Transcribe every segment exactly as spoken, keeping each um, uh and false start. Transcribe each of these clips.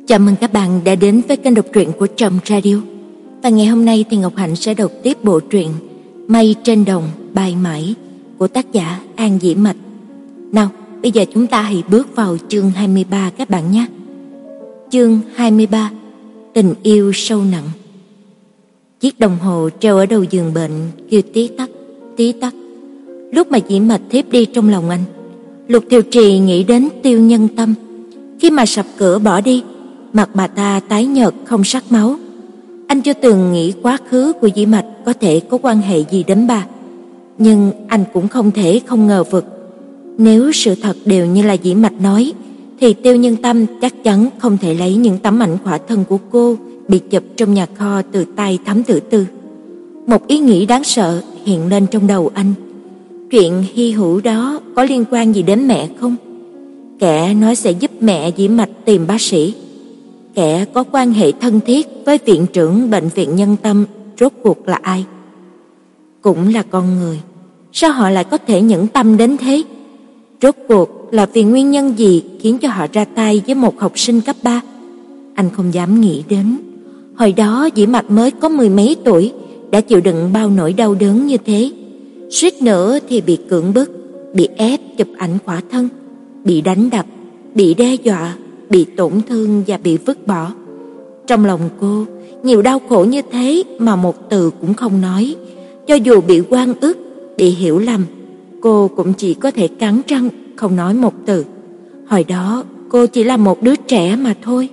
Chào mừng các bạn đã đến với kênh đọc truyện của Trầm Radio. Và ngày hôm nay thì Ngọc Hạnh sẽ đọc tiếp bộ truyện Mây trên đồng bay mãi của tác giả An Dĩ Mạch. Nào, bây giờ chúng ta hãy bước vào chương hai mươi ba các bạn nhé. Chương hai mươi ba, tình yêu sâu nặng. Chiếc đồng hồ treo ở đầu giường bệnh kêu tí tắc, tí tắc. Lúc mà Dĩ Mạch thiếp đi trong lòng anh, Lục Thiều Trì nghĩ đến Tiêu Nhân Tâm. Khi mà sập cửa bỏ đi, mặt bà ta tái nhợt không sắc máu. Anh chưa từng nghĩ quá khứ của Dĩ Mạch có thể có quan hệ gì đến bà, nhưng anh cũng không thể không ngờ vực. Nếu sự thật đều như là Dĩ Mạch nói, thì Tiêu Nhân Tâm chắc chắn không thể lấy những tấm ảnh khỏa thân của cô bị chụp trong nhà kho từ tay Thẩm Tử Tư. Một ý nghĩ đáng sợ hiện lên trong đầu anh. Chuyện hy hữu đó có liên quan gì đến mẹ không? Kẻ nói sẽ giúp mẹ Dĩ Mạch tìm bác sĩ, kẻ có quan hệ thân thiết với viện trưởng bệnh viện Nhân Tâm rốt cuộc là ai? Cũng là con người, sao họ lại có thể nhẫn tâm đến thế? Rốt cuộc là vì nguyên nhân gì khiến cho họ ra tay với một học sinh cấp ba? Anh không dám nghĩ đến. Hồi đó Dĩ Mạch mới có mười mấy tuổi, đã chịu đựng bao nỗi đau đớn như thế. Suýt nữa thì bị cưỡng bức, bị ép chụp ảnh khỏa thân, bị đánh đập, bị đe dọa, bị tổn thương và bị vứt bỏ. Trong lòng cô nhiều đau khổ như thế mà một từ cũng không nói. Cho dù bị oan ức, bị hiểu lầm, cô cũng chỉ có thể cắn răng không nói một từ. Hồi đó cô chỉ là một đứa trẻ mà thôi.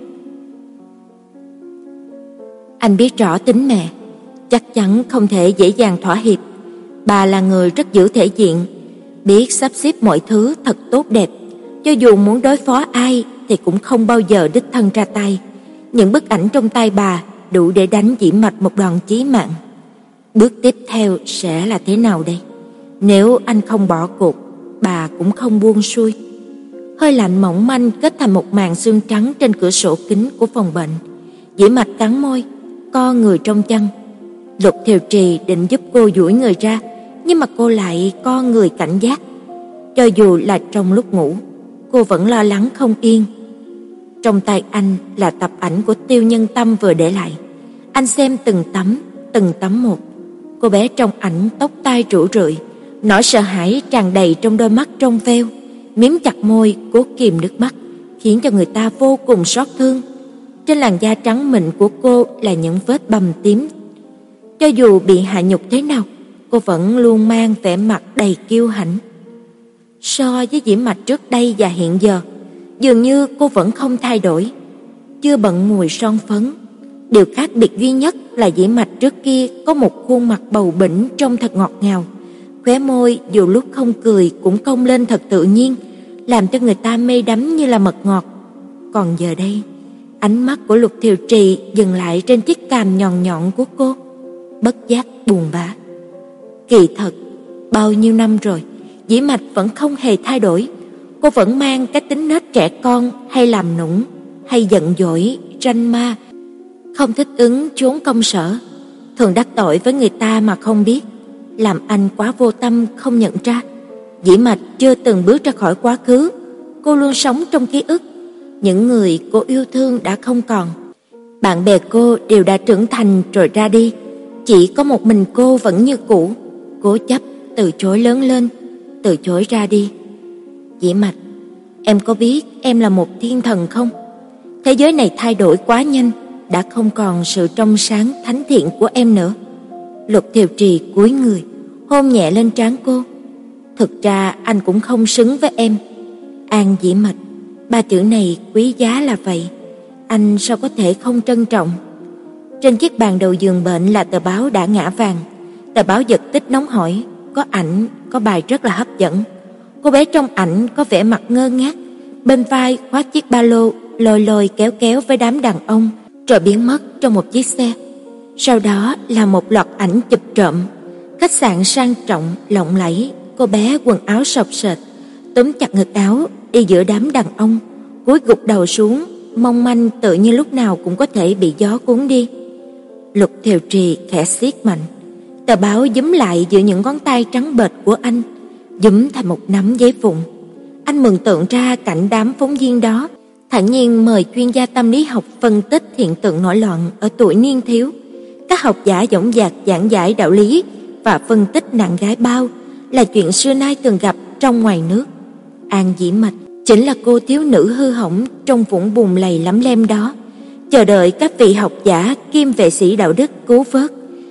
Anh biết rõ tính mẹ, chắc chắn không thể dễ dàng thỏa hiệp. Bà là người rất giữ thể diện, biết sắp xếp mọi thứ thật tốt đẹp. Cho dù muốn đối phó ai thì cũng không bao giờ đích thân ra tay. Những bức ảnh trong tay bà đủ để đánh Dĩ Mạch một đòn chí mạng. Bước tiếp theo sẽ là thế nào đây? Nếu anh không bỏ cuộc, bà cũng không buông xuôi. Hơi lạnh mỏng manh kết thành một màn sương trắng trên cửa sổ kính của phòng bệnh. Dĩ Mạch cắn môi, co người trong chăn. Lục Thiều Trì định giúp cô duỗi người ra, nhưng mà cô lại co người cảnh giác. Cho dù là trong lúc ngủ, cô vẫn lo lắng không yên. Trong tay anh là tập ảnh của Tiêu Nhân Tâm vừa để lại. Anh xem từng tấm, từng tấm một. Cô bé trong ảnh tóc tai rủ rượi, nỗi sợ hãi tràn đầy trong đôi mắt trong veo, miếm chặt môi cố kìm nước mắt, khiến cho người ta vô cùng xót thương. Trên làn da trắng mịn của cô là những vết bầm tím. Cho dù bị hạ nhục thế nào, cô vẫn luôn mang vẻ mặt đầy kiêu hãnh. So với Dĩ Mạch trước đây và hiện giờ, dường như cô vẫn không thay đổi, chưa bận mùi son phấn. Điều khác biệt duy nhất là Dĩ Mạch trước kia có một khuôn mặt bầu bĩnh trông thật ngọt ngào, khóe môi dù lúc không cười cũng cong lên thật tự nhiên, làm cho người ta mê đắm như là mật ngọt. Còn giờ đây, ánh mắt của Lục Thiều Trì dừng lại trên chiếc cằm nhọn nhọn của cô, bất giác buồn bã. Kỳ thật, bao nhiêu năm rồi, Dĩ Mạch vẫn không hề thay đổi. Cô vẫn mang cái tính nết trẻ con, hay làm nũng, hay giận dỗi, ranh ma, không thích ứng trốn công sở, thường đắc tội với người ta mà không biết, làm anh quá vô tâm không nhận ra. Dĩ Mạch chưa từng bước ra khỏi quá khứ, cô luôn sống trong ký ức. Những người cô yêu thương đã không còn, bạn bè cô đều đã trưởng thành rồi ra đi, chỉ có một mình cô vẫn như cũ, cố chấp từ chối lớn lên, từ chối ra đi. Dĩ Mạch, em có biết em là một thiên thần không? Thế giới này thay đổi quá nhanh, đã không còn sự trong sáng thánh thiện của em nữa. Lục Thiều Trì cúi người, hôn nhẹ lên trán cô. Thực ra anh cũng không xứng với em. An Dĩ Mạch, ba chữ này quý giá là vậy, anh sao có thể không trân trọng? Trên chiếc bàn đầu giường bệnh là tờ báo đã ngã vàng. Tờ báo giật tích nóng hổi, có ảnh, có bài rất là hấp dẫn. Cô bé trong ảnh có vẻ mặt ngơ ngác, bên vai khoác chiếc ba lô, lôi lôi kéo kéo với đám đàn ông, rồi biến mất trong một chiếc xe. Sau đó là một loạt ảnh chụp trộm. Khách sạn sang trọng, lộng lẫy, cô bé quần áo xộc xệch, túm chặt ngực áo, đi giữa đám đàn ông, cúi gục đầu xuống, mong manh tự như lúc nào cũng có thể bị gió cuốn đi. Lục Thiều Trì khẽ siết mạnh, tờ báo giúm lại giữa những ngón tay trắng bệch của anh, giúm thành một nắm giấy vụn. Anh mường tượng ra cảnh đám phóng viên đó, thản nhiên mời chuyên gia tâm lý học phân tích hiện tượng nổi loạn ở tuổi niên thiếu. Các học giả dõng dạc giảng giải đạo lý và phân tích nạn gái bao là chuyện xưa nay thường gặp trong ngoài nước. An Dĩ Mạch chính là cô thiếu nữ hư hỏng trong vũng bùn lầy lấm lem đó, chờ đợi các vị học giả kiêm vệ sĩ đạo đức cứu vớt.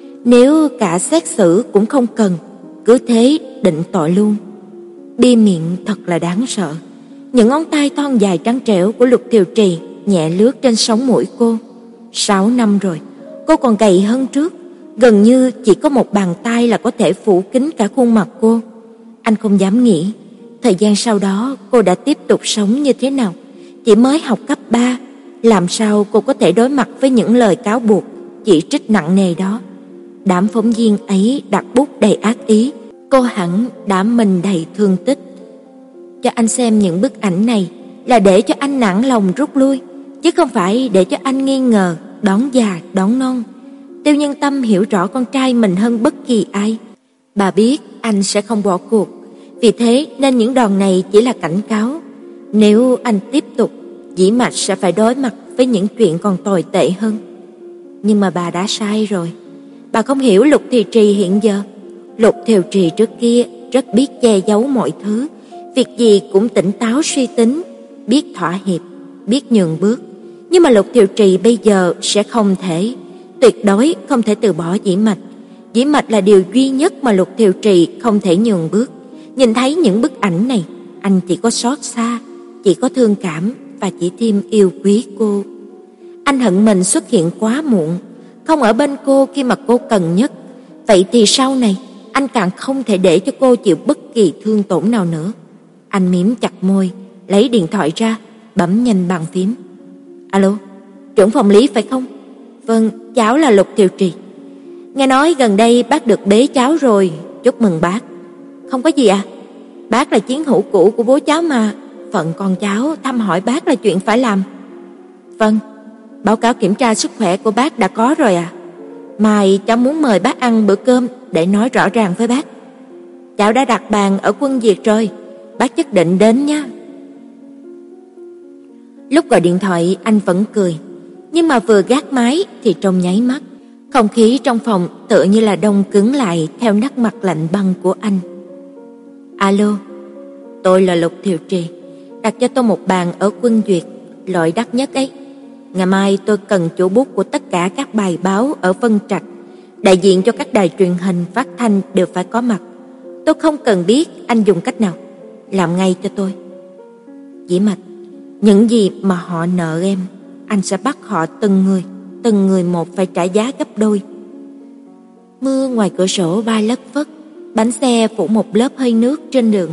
Nếu cả xét xử cũng không cần, cứ thế định tội luôn. Bia miệng thật là đáng sợ. Những ngón tay thon dài trắng trẻo của Lục Thiều Trì nhẹ lướt trên sống mũi cô. Sáu năm rồi, cô còn gầy hơn trước, gần như chỉ có một bàn tay là có thể phủ kín cả khuôn mặt cô. Anh không dám nghĩ, thời gian sau đó cô đã tiếp tục sống như thế nào. Chỉ mới học cấp ba, làm sao cô có thể đối mặt với những lời cáo buộc, chỉ trích nặng nề đó. Đám phóng viên ấy đặt bút đầy ác ý, cô hẳn đã mình đầy thương tích. Cho anh xem những bức ảnh này là để cho anh nản lòng rút lui, chứ không phải để cho anh nghi ngờ, đón già đón non. Tiêu Nhân Tâm hiểu rõ con trai mình hơn bất kỳ ai. Bà biết anh sẽ không bỏ cuộc, vì thế nên những đòn này chỉ là cảnh cáo. Nếu anh tiếp tục, Dĩ Mạch sẽ phải đối mặt với những chuyện còn tồi tệ hơn. Nhưng mà bà đã sai rồi. Bà không hiểu Lục Thiều Trì hiện giờ. Lục Thiều Trì trước kia rất biết che giấu mọi thứ, việc gì cũng tỉnh táo suy tính, biết thỏa hiệp, biết nhường bước. Nhưng mà Lục Thiều Trì bây giờ sẽ không thể, tuyệt đối không thể từ bỏ Dĩ Mạch. Dĩ Mạch là điều duy nhất mà Lục Thiều Trì không thể nhường bước. Nhìn thấy những bức ảnh này, anh chỉ có xót xa, chỉ có thương cảm và chỉ thêm yêu quý cô. Anh hận mình xuất hiện quá muộn, không ở bên cô khi mà cô cần nhất. Vậy thì sau này, anh càng không thể để cho cô chịu bất kỳ thương tổn nào nữa. Anh mím chặt môi, lấy điện thoại ra, bấm nhanh bàn phím. Alo, trưởng phòng lý phải không? Vâng, cháu là Lục Thiều Trì. Nghe nói gần đây bác được bế cháu rồi, chúc mừng bác. Không có gì à, bác là chiến hữu cũ của bố cháu mà, phận con cháu thăm hỏi bác là chuyện phải làm. Vâng, báo cáo kiểm tra sức khỏe của bác đã có rồi à. Mai cháu muốn mời bác ăn bữa cơm để nói rõ ràng với bác. Cháu đã đặt bàn ở Quân Việt rồi, bác nhất định đến nha. Lúc gọi điện thoại anh vẫn cười, nhưng mà vừa gác máy thì trong nháy mắt, không khí trong phòng tựa như là đông cứng lại theo nét mặt lạnh băng của anh. Alo, tôi là Lục Thiều Trì, đặt cho tôi một bàn ở Quân Duyệt, loại đắt nhất ấy. Ngày mai tôi cần chủ bút của tất cả các bài báo ở Vân Trạch, đại diện cho các đài truyền hình phát thanh đều phải có mặt. Tôi không cần biết anh dùng cách nào, làm ngay cho tôi. Dĩ Mạch, những gì mà họ nợ em, anh sẽ bắt họ từng người, từng người một phải trả giá gấp đôi. Mưa ngoài cửa sổ bay lất phất, bánh xe phủ một lớp hơi nước trên đường.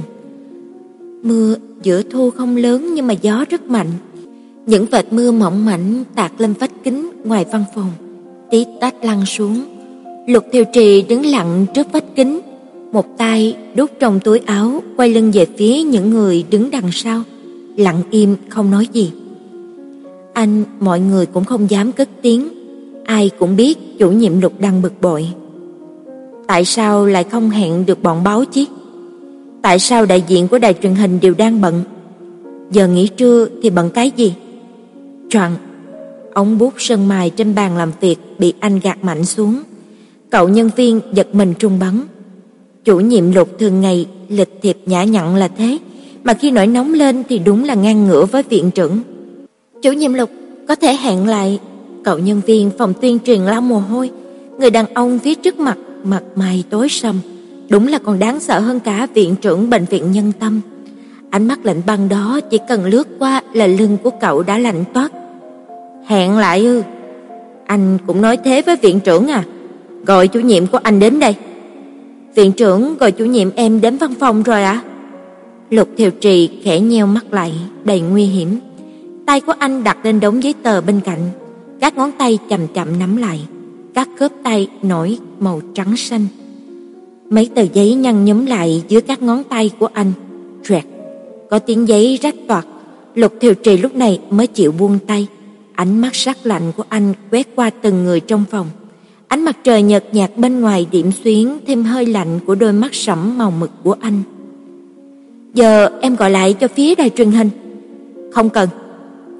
Mưa giữa thu không lớn nhưng mà gió rất mạnh. Những vệt mưa mỏng mảnh tạt lên vách kính ngoài văn phòng, tí tách lăn xuống. Lục Thiều Trì đứng lặng trước vách kính, một tay đút trong túi áo, quay lưng về phía những người đứng đằng sau, lặng im không nói gì. Anh, mọi người cũng không dám cất tiếng. Ai cũng biết chủ nhiệm Lục đang bực bội. Tại sao lại không hẹn được bọn báo chí? Tại sao đại diện của đài truyền hình đều đang bận? Giờ nghỉ trưa thì bận cái gì? Choạng, ống bút sơn mài trên bàn làm việc bị anh gạt mạnh xuống. Cậu nhân viên giật mình trung bắn. Chủ nhiệm Lục thường ngày lịch thiệp nhã nhặn là thế, mà khi nổi nóng lên thì đúng là ngang ngửa với viện trưởng. Chủ nhiệm Lục, có thể hẹn lại. Cậu nhân viên phòng tuyên truyền lau mồ hôi. Người đàn ông phía trước mặt mặt mày tối sầm, đúng là còn đáng sợ hơn cả viện trưởng bệnh viện Nhân Tâm. Ánh mắt lạnh băng đó chỉ cần lướt qua là lưng của cậu đã lạnh toát. Hẹn lại ư? Anh cũng nói thế với viện trưởng à? Gọi chủ nhiệm của anh đến đây. Viện trưởng gọi chủ nhiệm em đến văn phòng rồi ạ? À? Lục Thiều Trì khẽ nheo mắt lại, đầy nguy hiểm. Tay của anh đặt lên đống giấy tờ bên cạnh, các ngón tay chậm chậm nắm lại, các khớp tay nổi màu trắng xanh. Mấy tờ giấy nhăn nhúm lại dưới các ngón tay của anh. Rẹt, có tiếng giấy rách toạc. Lục Thiều Trì lúc này mới chịu buông tay. Ánh mắt sắc lạnh của anh quét qua từng người trong phòng. Ánh mặt trời nhợt nhạt bên ngoài điểm xuyến thêm hơi lạnh của đôi mắt sẫm màu mực của anh. Giờ em gọi lại cho phía đài truyền hình. Không cần,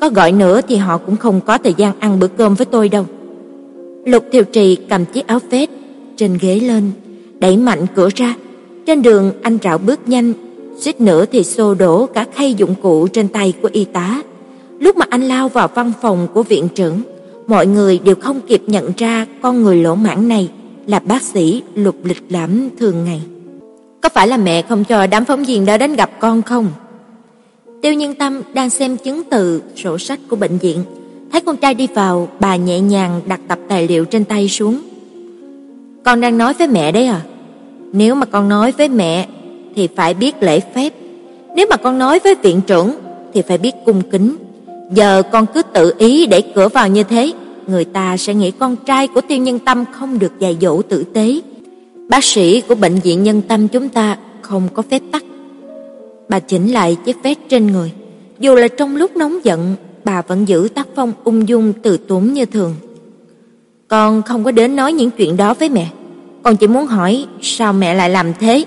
có gọi nữa thì họ cũng không có thời gian ăn bữa cơm với tôi đâu. Lục Thiều Trì cầm chiếc áo vest trên ghế lên, đẩy mạnh cửa ra. Trên đường anh rảo bước nhanh, suýt nữa thì xô đổ cả khay dụng cụ trên tay của y tá. Lúc mà anh lao vào văn phòng của viện trưởng, mọi người đều không kịp nhận ra con người lỗ mãng này là bác sĩ Lục lịch lãm thường ngày. Có phải là mẹ không cho đám phóng viên đó đến gặp con không? Tiêu Nhân Tâm đang xem chứng từ, sổ sách của bệnh viện, thấy con trai đi vào, bà nhẹ nhàng đặt tập tài liệu trên tay xuống. Con đang nói với mẹ đấy à? Nếu mà con nói với mẹ thì phải biết lễ phép, nếu mà con nói với viện trưởng thì phải biết cung kính. Giờ con cứ tự ý đẩy cửa vào như thế, người ta sẽ nghĩ con trai của Tiêu Nhân Tâm không được dạy dỗ tử tế. Bác sĩ của bệnh viện Nhân Tâm chúng ta không có phép tắc. Bà chỉnh lại chiếc vest trên người, dù là trong lúc nóng giận, bà vẫn giữ tác phong ung dung từ tốn như thường. Con không có đến nói những chuyện đó với mẹ, con chỉ muốn hỏi sao mẹ lại làm thế.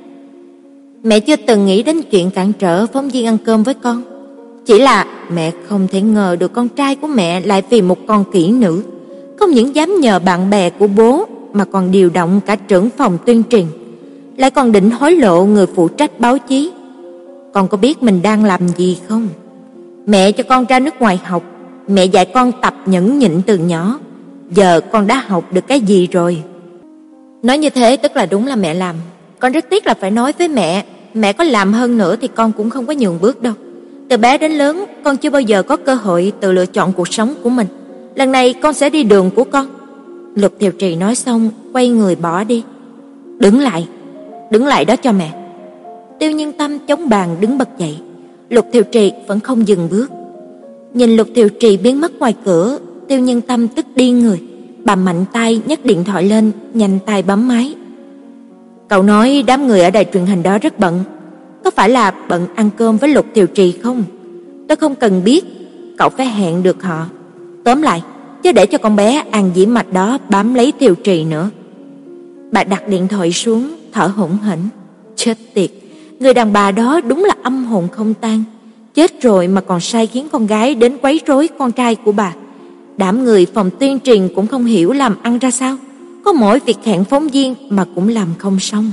Mẹ chưa từng nghĩ đến chuyện cản trở phóng viên ăn cơm với con. Chỉ là mẹ không thể ngờ được con trai của mẹ lại vì một con kỹ nữ, không những dám nhờ bạn bè của bố mà còn điều động cả trưởng phòng tuyên truyền, lại còn định hối lộ người phụ trách báo chí. Con có biết mình đang làm gì không? Mẹ cho con ra nước ngoài học, mẹ dạy con tập nhẫn nhịn từ nhỏ. Giờ con đã học được cái gì rồi? Nói như thế tức là đúng là mẹ làm. Con rất tiếc là phải nói với mẹ, mẹ có làm hơn nữa thì con cũng không có nhường bước đâu. Từ bé đến lớn, con chưa bao giờ có cơ hội tự lựa chọn cuộc sống của mình. Lần này con sẽ đi đường của con. Lục Thiều Trì nói xong, quay người bỏ đi. Đứng lại, đứng lại đó cho mẹ. Tiêu Nhân Tâm chống bàn đứng bật dậy. Lục Thiều Trì vẫn không dừng bước. Nhìn Lục Thiều Trì biến mất ngoài cửa, Tiêu Nhân Tâm tức điên người. Bà mạnh tay nhấc điện thoại lên, nhanh tay bấm máy. Cậu nói đám người ở đài truyền hình đó rất bận. Có phải là bận ăn cơm với Lục Thiều Trì không? Tôi không cần biết, cậu phải hẹn được họ. Tóm lại, chứ để cho con bé An Dĩ Mạch đó bám lấy Thiều Trì nữa. Bà đặt điện thoại xuống, thở hổn hển. Chết tiệt, người đàn bà đó đúng là âm hồn không tan. Chết rồi mà còn sai khiến con gái đến quấy rối con trai của bà. Đám người phòng tuyên truyền cũng không hiểu làm ăn ra sao, có mỗi việc hẹn phóng viên mà cũng làm không xong.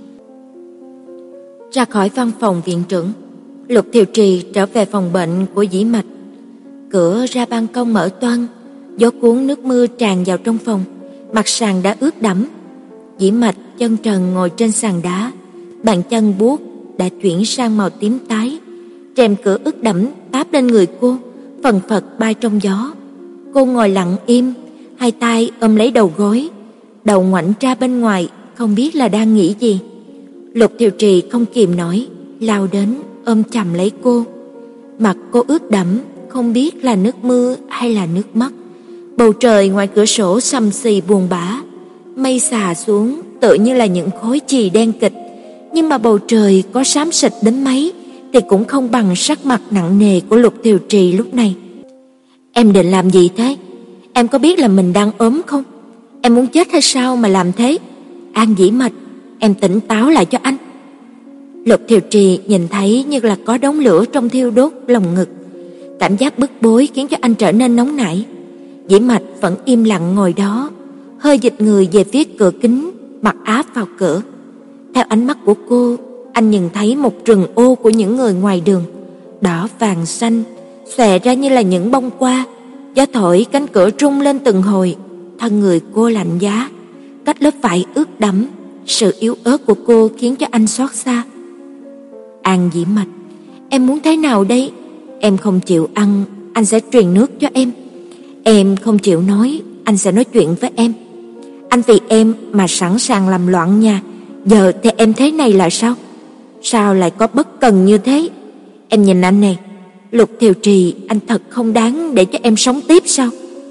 Ra khỏi văn phòng viện trưởng, Lục Thiều Trì trở về phòng bệnh của Dĩ Mạch. Cửa ra ban công mở toang, gió cuốn nước mưa tràn vào trong phòng, mặt sàn đã ướt đẫm. Dĩ Mạch chân trần ngồi trên sàn đá, bàn chân buốt đã chuyển sang màu tím tái. Rèm cửa ướt đẫm táp lên người cô, phần phật bay trong gió. Cô ngồi lặng im, hai tay ôm lấy đầu gối, đầu ngoảnh ra bên ngoài, không biết là đang nghĩ gì. Lục Thiều Trì không kìm nổi, lao đến ôm chầm lấy cô. Mặt cô ướt đẫm, không biết là nước mưa hay là nước mắt. Bầu trời ngoài cửa sổ xăm xì buồn bã, mây xà xuống tựa như là những khối chì đen kịch, nhưng mà bầu trời có xám xịt đến mấy thì cũng không bằng sắc mặt nặng nề của Lục Thiều Trì lúc này. Em định làm gì thế? Em có biết là mình đang ốm không? Em muốn chết hay sao mà làm thế? An Dĩ Mạch, em tỉnh táo lại cho anh. Lục Thiều Trì nhìn thấy như là có đống lửa trong thiêu đốt lồng ngực. Cảm giác bức bối khiến cho anh trở nên nóng nảy. Dĩ Mạch vẫn im lặng ngồi đó, hơi dịch người về phía cửa kính, mặt áp vào cửa. Theo ánh mắt của cô, anh nhìn thấy một rừng ô của những người ngoài đường, đỏ vàng xanh, xòe ra như là những bông hoa. Gió thổi cánh cửa rung lên từng hồi, thân người cô lạnh giá, cách lớp vải ướt đẫm. Sự yếu ớt của cô khiến cho anh xót xa. An Dĩ Mạch, em muốn thế nào đây? Em không chịu ăn, anh sẽ truyền nước cho em. Em không chịu nói, anh sẽ nói chuyện với em. Anh vì em mà sẵn sàng làm loạn nhà. Giờ thì em thế này là sao? Sao lại có bất cần như thế? Em nhìn anh này, Lục Thiều Trì, anh thật không đáng để cho em sống tiếp sao?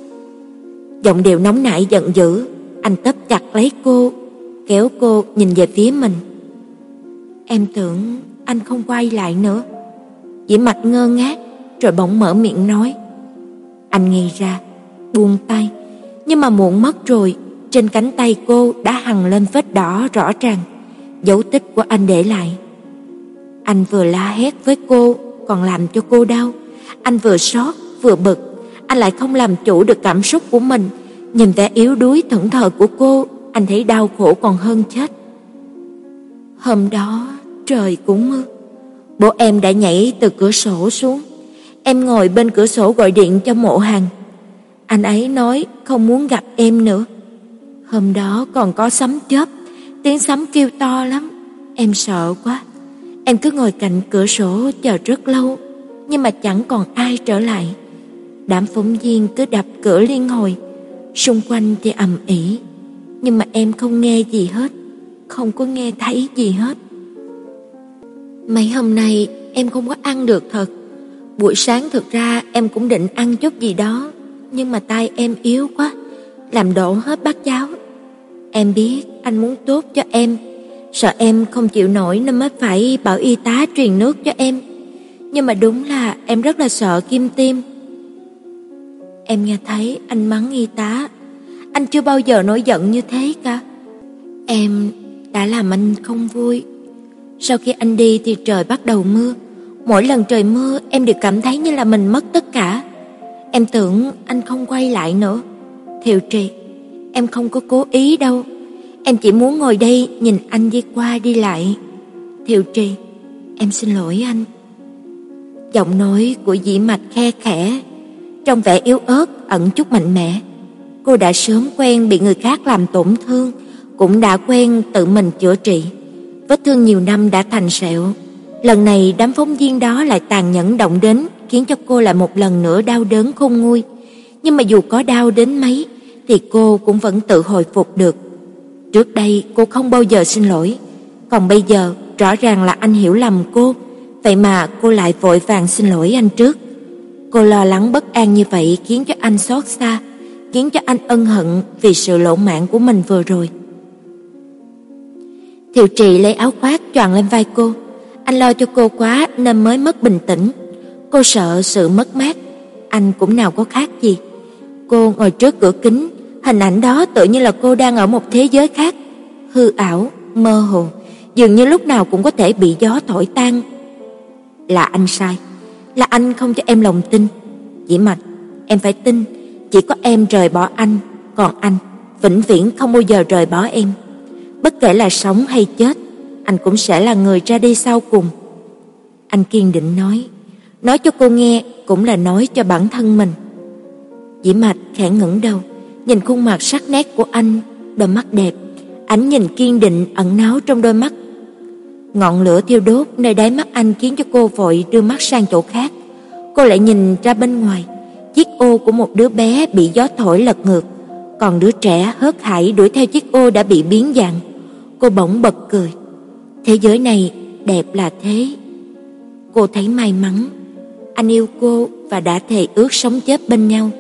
Giọng điệu nóng nảy giận dữ, anh tóm chặt lấy cô, kéo cô nhìn về phía mình. Em tưởng anh không quay lại nữa. Dĩ Mạch ngơ ngác, rồi bỗng mở miệng nói. Anh ngây ra, buông tay, nhưng mà muộn mất rồi. Trên cánh tay cô đã hằn lên vết đỏ rõ ràng, dấu tích của anh để lại. Anh vừa la hét với cô, còn làm cho cô đau. Anh vừa sốt, vừa bực, anh lại không làm chủ được cảm xúc của mình. Nhìn vẻ yếu đuối thẫn thờ của cô, anh thấy đau khổ còn hơn chết. Hôm đó trời cũng mưa. Bố em đã nhảy từ cửa sổ xuống. Em ngồi bên cửa sổ gọi điện cho Mộ Hằng. Anh ấy nói không muốn gặp em nữa. Hôm đó còn có sấm chớp, tiếng sấm kêu to lắm. Em sợ quá. Em cứ ngồi cạnh cửa sổ chờ rất lâu, nhưng mà chẳng còn ai trở lại. Đám phóng viên cứ đập cửa liên hồi, xung quanh thì ầm ĩ, nhưng mà em không nghe gì hết, không có nghe thấy gì hết. Mấy hôm nay em không có ăn được thật. Buổi sáng thực ra em cũng định ăn chút gì đó, nhưng mà tay em yếu quá, làm đổ hết bát cháo. Em biết anh muốn tốt cho em, sợ em không chịu nổi nên mới phải bảo y tá truyền nước cho em. Nhưng mà đúng là em rất là sợ kim tiêm. Em nghe thấy anh mắng y tá. Anh chưa bao giờ nổi giận như thế cả. Em đã làm anh không vui. Sau khi anh đi thì trời bắt đầu mưa. Mỗi lần trời mưa em đều cảm thấy như là mình mất tất cả. Em tưởng anh không quay lại nữa. Thiệu Trì, em không có cố ý đâu. Em chỉ muốn ngồi đây nhìn anh đi qua đi lại. Thiệu Trì, em xin lỗi anh. Giọng nói của Dĩ Mạch khe khẽ, trong vẻ yếu ớt ẩn chút mạnh mẽ. Cô đã sớm quen bị người khác làm tổn thương, cũng đã quen tự mình chữa trị. Vết thương nhiều năm đã thành sẹo. Lần này đám phóng viên đó lại tàn nhẫn động đến, khiến cho cô lại một lần nữa đau đớn khôn nguôi. Nhưng mà dù có đau đến mấy thì cô cũng vẫn tự hồi phục được. Trước đây cô không bao giờ xin lỗi, còn bây giờ rõ ràng là anh hiểu lầm cô, vậy mà cô lại vội vàng xin lỗi anh trước. Cô lo lắng bất an như vậy khiến cho anh xót xa, khiến cho anh ân hận vì sự lỗ mãng của mình vừa rồi. Thiệu Trì lấy áo khoác choàng lên vai cô. Anh lo cho cô quá nên mới mất bình tĩnh. Cô sợ sự mất mát, anh cũng nào có khác gì. Cô ngồi trước cửa kính, hình ảnh đó tự như là cô đang ở một thế giới khác, hư ảo, mơ hồ, dường như lúc nào cũng có thể bị gió thổi tan. Là anh sai, là anh không cho em lòng tin. Dĩ Mạch, em phải tin, chỉ có em rời bỏ anh, còn anh vĩnh viễn không bao giờ rời bỏ em. Bất kể là sống hay chết, anh cũng sẽ là người ra đi sau cùng. Anh kiên định nói, nói cho cô nghe cũng là nói cho bản thân mình. Dĩ Mạch khẽ ngẩng đầu, nhìn khuôn mặt sắc nét của anh, đôi mắt đẹp, ánh nhìn kiên định ẩn náu trong đôi mắt. Ngọn lửa thiêu đốt nơi đáy mắt anh khiến cho cô vội đưa mắt sang chỗ khác. Cô lại nhìn ra bên ngoài, chiếc ô của một đứa bé bị gió thổi lật ngược, còn đứa trẻ hớt hải đuổi theo chiếc ô đã bị biến dạng. Cô bỗng bật cười. Thế giới này đẹp là thế. Cô thấy may mắn, anh yêu cô và đã thề ước sống chết bên nhau.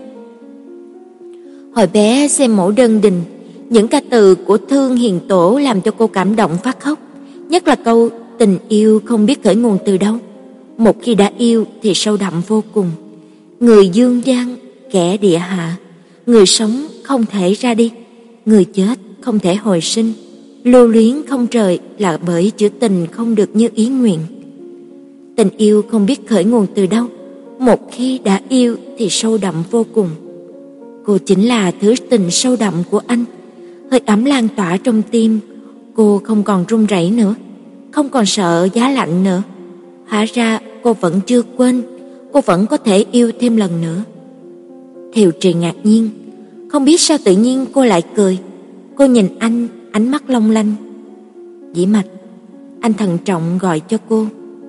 Hồi bé xem mẫu đơn đình, những ca từ của Thương Hiền Tổ làm cho cô cảm động phát khóc, nhất là câu tình yêu không biết khởi nguồn từ đâu. Một khi đã yêu thì sâu đậm vô cùng. Người dương gian, kẻ địa hạ, người sống không thể ra đi, người chết không thể hồi sinh. Lưu luyến không trời là bởi chữ tình không được như ý nguyện. Tình yêu không biết khởi nguồn từ đâu, một khi đã yêu thì sâu đậm vô cùng. Cô chính là thứ tình sâu đậm của anh, hơi ấm lan tỏa trong tim. Cô không còn run rẩy nữa, không còn sợ giá lạnh nữa. Hóa ra cô vẫn chưa quên, cô vẫn có thể yêu thêm lần nữa. Thiệu Trì ngạc nhiên, không biết sao tự nhiên cô lại cười. Cô nhìn anh, ánh mắt long lanh. Dĩ Mạch, anh thận trọng gọi cho cô.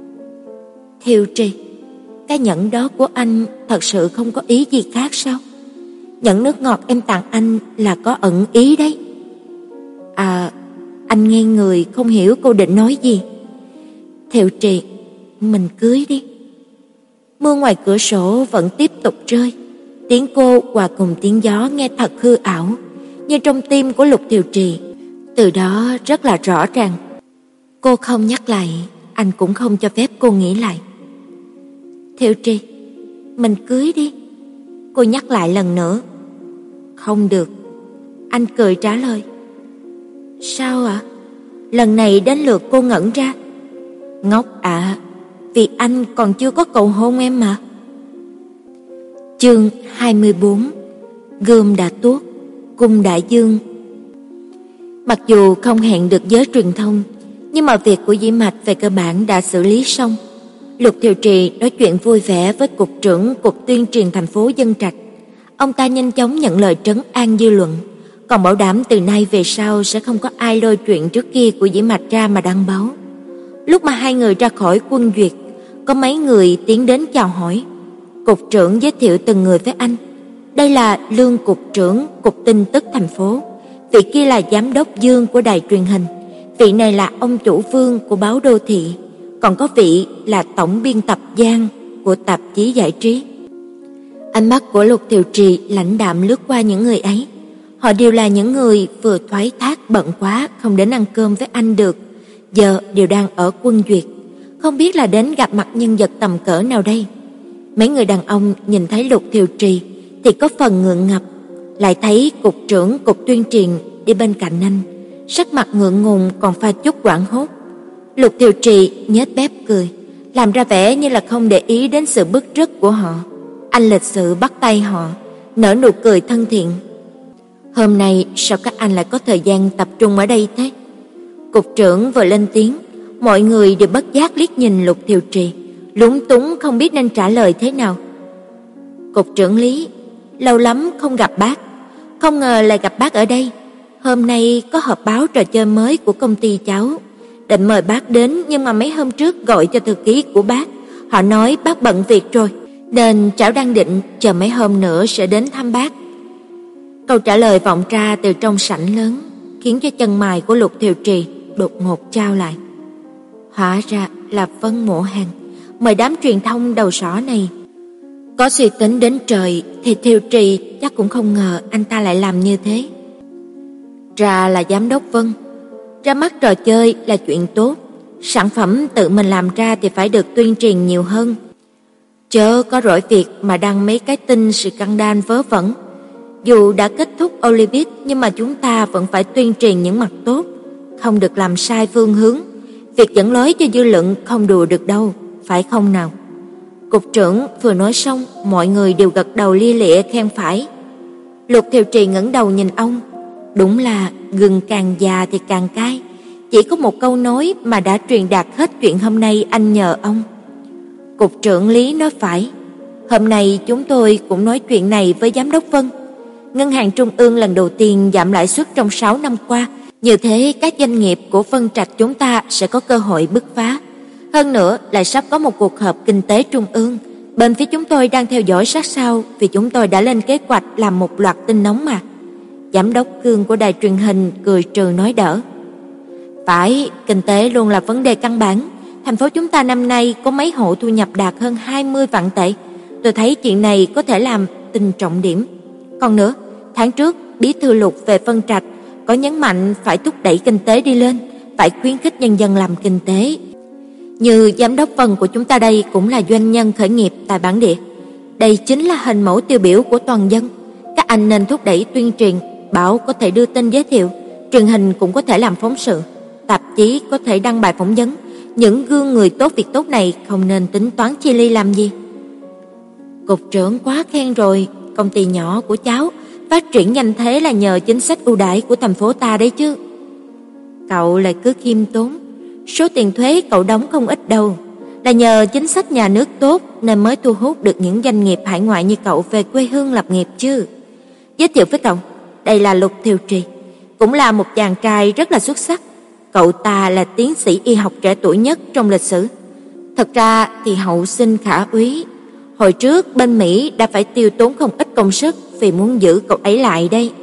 Thiệu Trì, cái nhẫn đó của anh thật sự không có ý gì khác sao? Nhẫn nước ngọt em tặng anh là có ẩn ý đấy. À, anh nghe người không hiểu cô định nói gì. Thiệu Trì, mình cưới đi. Mưa ngoài cửa sổ vẫn tiếp tục rơi. Tiếng cô hòa cùng tiếng gió nghe thật hư ảo, nhưng trong tim của Lục Thiệu Trì từ đó rất là rõ ràng. Cô không nhắc lại, anh cũng không cho phép cô nghĩ lại. Thiệu Trì, mình cưới đi. Cô nhắc lại lần nữa. Không được. Anh cười trả lời. Sao ạ? À? Lần này đến lượt cô ngẩn ra. Ngốc ạ, à, vì anh còn chưa có cầu hôn em mà. Chương hai mươi bốn. Gươm đã tuốt, cung đã dương. Mặc dù không hẹn được giới truyền thông, nhưng mọi việc của Dĩ Mạch về cơ bản đã xử lý xong. Lục Thiều Trì nói chuyện vui vẻ với cục trưởng cục tuyên truyền thành phố Dân Trạch. Ông ta nhanh chóng nhận lời trấn an dư luận, còn bảo đảm từ nay về sau sẽ không có ai lôi chuyện trước kia của Dĩ Mạch ra mà đăng báo. Lúc mà hai người ra khỏi quân duyệt, có mấy người tiến đến chào hỏi. Cục trưởng giới thiệu từng người với anh. Đây là Lương cục trưởng cục tin tức thành phố, vị kia là giám đốc Dương của đài truyền hình, vị này là ông chủ Vương của báo Đô thị, còn có vị là tổng biên tập Giang của tạp chí giải trí. Ánh mắt của Lục Thiều Trì lãnh đạm lướt qua những người ấy. Họ đều là những người vừa thoái thác bận quá không đến ăn cơm với anh được, giờ đều đang ở quân duyệt, không biết là đến gặp mặt nhân vật tầm cỡ nào đây. Mấy người đàn ông nhìn thấy Lục Thiều Trì thì có phần ngượng ngập, lại thấy cục trưởng cục tuyên truyền đi bên cạnh anh, sắc mặt ngượng ngùng còn pha chút hoảng hốt. Lục Thiều Trì nhếch mép cười, làm ra vẻ như là không để ý đến sự bức rứt của họ. Anh lịch sự bắt tay họ, nở nụ cười thân thiện. Hôm nay sao các anh lại có thời gian tập trung ở đây thế? Cục trưởng vừa lên tiếng, mọi người đều bất giác liếc nhìn Lục Thiều Trì, lúng túng không biết nên trả lời thế nào. Cục trưởng Lý, lâu lắm không gặp bác, không ngờ lại gặp bác ở đây. Hôm nay có họp báo trò chơi mới của công ty cháu, định mời bác đến, nhưng mà mấy hôm trước gọi cho thư ký của bác, họ nói bác bận việc rồi, nên cháu đang định chờ mấy hôm nữa sẽ đến thăm bác. Câu trả lời vọng ra từ trong sảnh lớn, khiến cho chân mày của Lục Thiều Trì đột ngột chao lại. Hóa ra là Vân Mộ Hàn mời đám truyền thông đầu sỏ này. Có suy tính đến trời thì Thiều Trì chắc cũng không ngờ anh ta lại làm như thế. Ra là giám đốc Vân, ra mắt trò chơi là chuyện tốt, sản phẩm tự mình làm ra thì phải được tuyên truyền nhiều hơn, chớ có rỗi việc mà đăng mấy cái tin scandal vớ vẩn. Dù đã kết thúc Olympic nhưng mà chúng ta vẫn phải tuyên truyền những mặt tốt, không được làm sai phương hướng. Việc dẫn lối cho dư luận không đùa được đâu, phải không nào? Cục trưởng vừa nói xong, mọi người đều gật đầu lia lịa khen phải. Lục Thiều Trì ngẩng đầu nhìn ông, đúng là gừng càng già thì càng cay. Chỉ có một câu nói mà đã truyền đạt hết chuyện hôm nay anh nhờ ông. Cục trưởng Lý nói phải, hôm nay chúng tôi cũng nói chuyện này với giám đốc Vân. Ngân hàng Trung ương lần đầu tiên giảm lãi suất trong sáu năm qua, như thế các doanh nghiệp của Vân Trạch chúng ta sẽ có cơ hội bứt phá. Hơn nữa lại sắp có một cuộc họp kinh tế trung ương, bên phía chúng tôi đang theo dõi sát sao vì chúng tôi đã lên kế hoạch làm một loạt tin nóng mà. Giám đốc Cương của đài truyền hình cười trừ nói đỡ. Phải, kinh tế luôn là vấn đề căn bản. Thành phố chúng ta năm nay có mấy hộ thu nhập đạt hơn hai mươi vạn tệ. Tôi thấy chuyện này có thể làm tin trọng điểm. Còn nữa, tháng trước bí thư Lục về Vân Trạch có nhấn mạnh phải thúc đẩy kinh tế đi lên, phải khuyến khích nhân dân làm kinh tế. Như giám đốc Vân của chúng ta đây cũng là doanh nhân khởi nghiệp tại bản địa. Đây chính là hình mẫu tiêu biểu của toàn dân. Các anh nên thúc đẩy tuyên truyền, báo có thể đưa tin giới thiệu, truyền hình cũng có thể làm phóng sự, tạp chí có thể đăng bài phỏng vấn. Những gương người tốt việc tốt này không nên tính toán chi ly làm gì. Cục trưởng quá khen rồi, công ty nhỏ của cháu phát triển nhanh thế là nhờ chính sách ưu đãi của thành phố ta đấy chứ. Cậu lại cứ khiêm tốn, số tiền thuế cậu đóng không ít đâu, là nhờ chính sách nhà nước tốt nên mới thu hút được những doanh nghiệp hải ngoại như cậu về quê hương lập nghiệp chứ. Giới thiệu với cậu, đây là Lục Thiều Trì, cũng là một chàng trai rất là xuất sắc. Cậu ta là tiến sĩ y học trẻ tuổi nhất trong lịch sử. Thật ra thì hậu sinh khả úy. Hồi trước bên Mỹ đã phải tiêu tốn không ít công sức vì muốn giữ cậu ấy lại đây.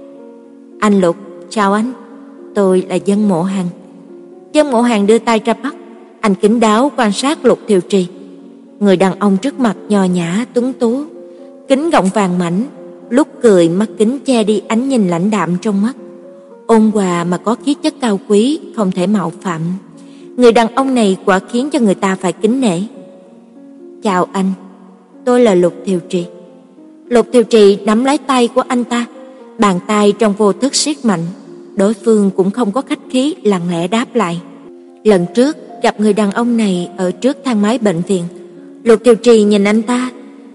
Anh Lục, chào anh. Tôi là Vân Mộ Hàn. Vân Mộ Hàn đưa tay ra bắt. Anh kính đáo quan sát Lục Thiều Trì. Người đàn ông trước mặt nho nhã tuấn tú, kính gọng vàng mảnh, lúc cười mắt kính che đi ánh nhìn lãnh đạm trong mắt. Ôn hòa mà có khí chất cao quý, không thể mạo phạm. Người đàn ông này quả khiến cho người ta phải kính nể. Chào anh, tôi là Lục Thiều Trì. Lục Thiều Trì nắm lấy tay của anh ta, bàn tay trong vô thức siết mạnh. Đối phương cũng không có khách khí, lặng lẽ đáp lại. Lần trước gặp người đàn ông này ở trước thang máy bệnh viện, Lục Thiều Trì nhìn anh ta,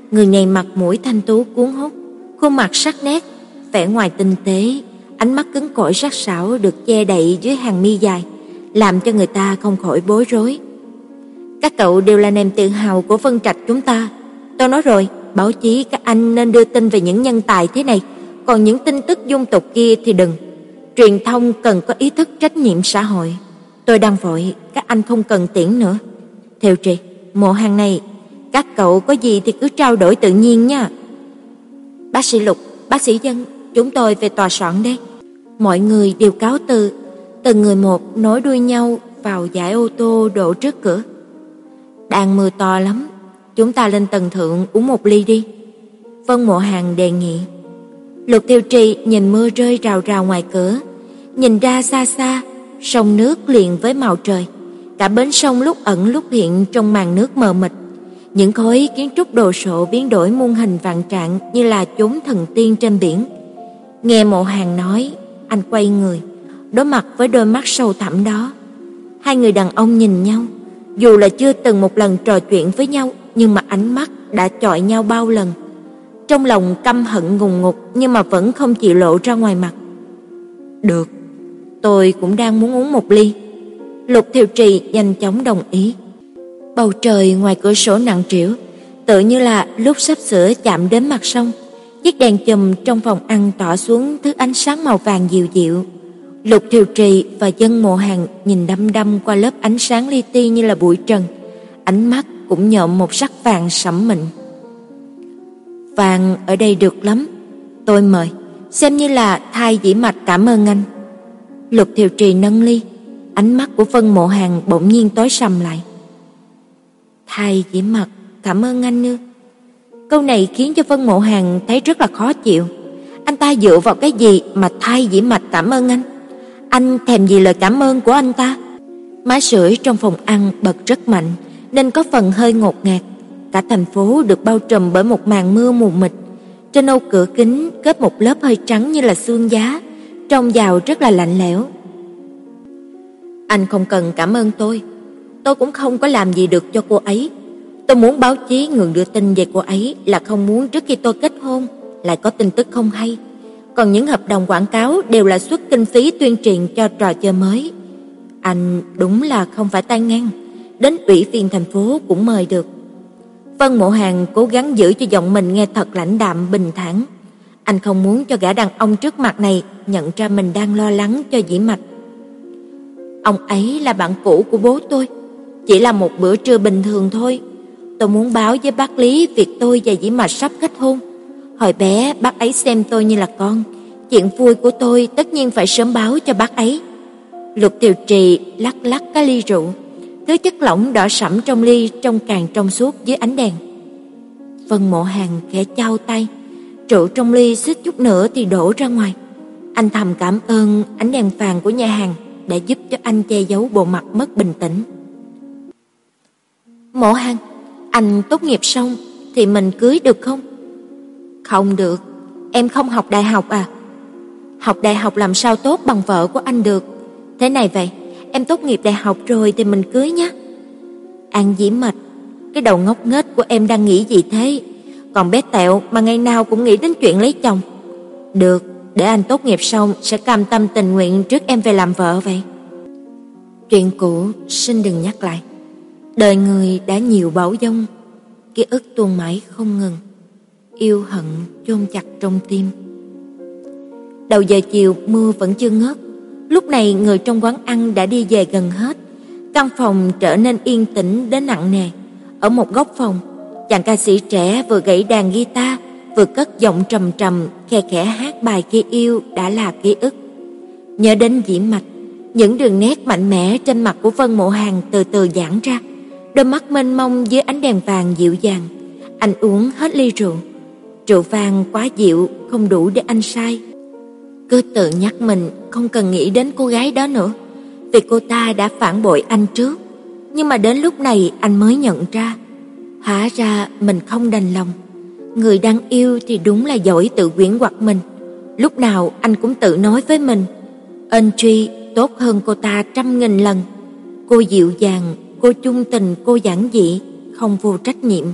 Người này mặt mũi thanh tú cuốn hút, khuôn mặt sắc nét, vẻ ngoài tinh tế, ánh mắt cứng cỏi sắc sảo được che đậy dưới hàng mi dài, làm cho người ta không khỏi bối rối. Các cậu đều là niềm tự hào của Vân Trạch chúng ta. Tôi nói rồi, báo chí các anh nên đưa tin về những nhân tài thế này, còn những tin tức dung tục kia thì đừng. Truyền thông cần có ý thức trách nhiệm xã hội. Tôi đang vội, các anh không cần tiễn nữa. Theo Trì, Mộ Hàn này, các cậu có gì thì cứ trao đổi tự nhiên nha. Bác sĩ Lục, bác sĩ Dân, chúng tôi về tòa soạn đây. Mọi người đều cáo từ, từng người một nối đuôi nhau vào dải ô tô đổ trước cửa. Đang mưa to lắm, chúng ta lên tầng thượng uống một ly đi. Vân Mộ Hàn đề nghị. Lục Tiêu Trì nhìn mưa rơi rào rào ngoài cửa, nhìn ra xa xa, sông nước liền với màu trời. Cả bến sông lúc ẩn lúc hiện trong màn nước mờ mịt. Những khối kiến trúc đồ sộ biến đổi muôn hình vạn trạng như là chốn thần tiên trên biển. Nghe Mộ Hàn nói, anh quay người, đối mặt với đôi mắt sâu thẳm đó. Hai người đàn ông nhìn nhau, dù là chưa từng một lần trò chuyện với nhau, nhưng mà ánh mắt đã chọi nhau bao lần. Trong lòng căm hận ngùn ngụt nhưng mà vẫn không chịu lộ ra ngoài mặt. Được, tôi cũng đang muốn uống một ly. Lục Thiều Trì nhanh chóng đồng ý. Bầu trời ngoài cửa sổ nặng trĩu, tự như là lúc sắp sửa chạm đến mặt sông. Chiếc đèn chùm trong phòng ăn tỏa xuống thứ ánh sáng màu vàng dịu dịu. Lục Thiều Trì và Dân Mộ Hàn nhìn đăm đăm qua lớp ánh sáng li ti như là bụi trần, ánh mắt cũng nhuộm một sắc vàng sẫm mịn. Vàng ở đây được lắm, tôi mời, xem như là thai dĩ mạch cảm ơn anh. Lục Thiều Trì nâng ly, ánh mắt của Vân Mộ Hàn bỗng nhiên tối sầm lại. Thai dĩ mạch cảm ơn anh ư? Câu này khiến cho Vân Mộ Hàn thấy rất là khó chịu. Anh ta dựa vào cái gì mà thai dĩ mạch cảm ơn anh? Anh thèm gì lời cảm ơn của anh ta? Máy sưởi trong phòng ăn bật rất mạnh nên có phần hơi ngột ngạt. Cả thành phố được bao trùm bởi một màn mưa mù mịt. Trên ô cửa kính kết một lớp hơi trắng như là xương giá, trông vào rất là lạnh lẽo. Anh không cần cảm ơn tôi, tôi cũng không có làm gì được cho cô ấy. Tôi muốn báo chí ngừng đưa tin về cô ấy là không muốn trước khi tôi kết hôn lại có tin tức không hay. Còn những hợp đồng quảng cáo đều là xuất kinh phí tuyên truyền cho trò chơi mới. Anh đúng là không phải tay ngang, đến ủy viên thành phố cũng mời được. Vân Mộ Hàn cố gắng giữ cho giọng mình nghe thật lãnh đạm bình thản. Anh không muốn cho gã đàn ông trước mặt này nhận ra mình đang lo lắng cho Dĩ Mạch. Ông ấy là bạn cũ của bố tôi, chỉ là một bữa trưa bình thường thôi. Tôi muốn báo với bác Lý việc tôi và Dĩ Mạch sắp kết hôn. Hồi bé bác ấy xem tôi như là con, chuyện vui của tôi tất nhiên phải sớm báo cho bác ấy. Lục Tiều Trì lắc lắc cái ly rượu, thứ chất lỏng đỏ sẫm trong ly trông càng trong suốt dưới ánh đèn. Vân Mộ Hàn khẽ chau tay, rượu trong ly suýt chút nữa thì đổ ra ngoài. Anh thầm cảm ơn ánh đèn vàng của nhà hàng đã giúp cho anh che giấu bộ mặt mất bình tĩnh. Mộ Hàn, anh tốt nghiệp xong thì mình cưới được không? Không được, em không học đại học à? Học đại học làm sao tốt bằng vợ của anh được. Thế này vậy, em tốt nghiệp đại học rồi thì mình cưới nhé. An Dĩ Mạch, cái đầu ngốc nghếch của em đang nghĩ gì thế? Còn bé Tẹo mà ngày nào cũng nghĩ đến chuyện lấy chồng. Được, để anh tốt nghiệp xong sẽ cam tâm tình nguyện trước em về làm vợ vậy. Chuyện cũ xin đừng nhắc lại. Đời người đã nhiều bão giông, ký ức tuôn mãi không ngừng, yêu hận chôn chặt trong tim. Đầu giờ chiều mưa vẫn chưa ngớt. Lúc này người trong quán ăn đã đi về gần hết. Căn phòng trở nên yên tĩnh đến nặng nề. Ở một góc phòng, chàng ca sĩ trẻ vừa gảy đàn guitar, vừa cất giọng trầm trầm khe khẽ hát bài Khi Yêu Đã Là Ký Ức. Nhớ đến Dĩ Mạch, những đường nét mạnh mẽ trên mặt của Vân Mộ Hàn từ từ giãn ra, đôi mắt mênh mông dưới ánh đèn vàng dịu dàng. Anh uống hết ly rượu. Rượu vang quá dịu, không đủ để anh say. Cứ tự nhắc mình không cần nghĩ đến cô gái đó nữa, vì cô ta đã phản bội anh trước. Nhưng mà đến lúc này anh mới nhận ra, hóa ra mình không đành lòng. Người đang yêu thì đúng là giỏi tự quyến hoặc mình. Lúc nào anh cũng tự nói với mình, Ân Truy tốt hơn cô ta trăm nghìn lần. Cô dịu dàng, cô chung tình, cô giản dị, không vô trách nhiệm,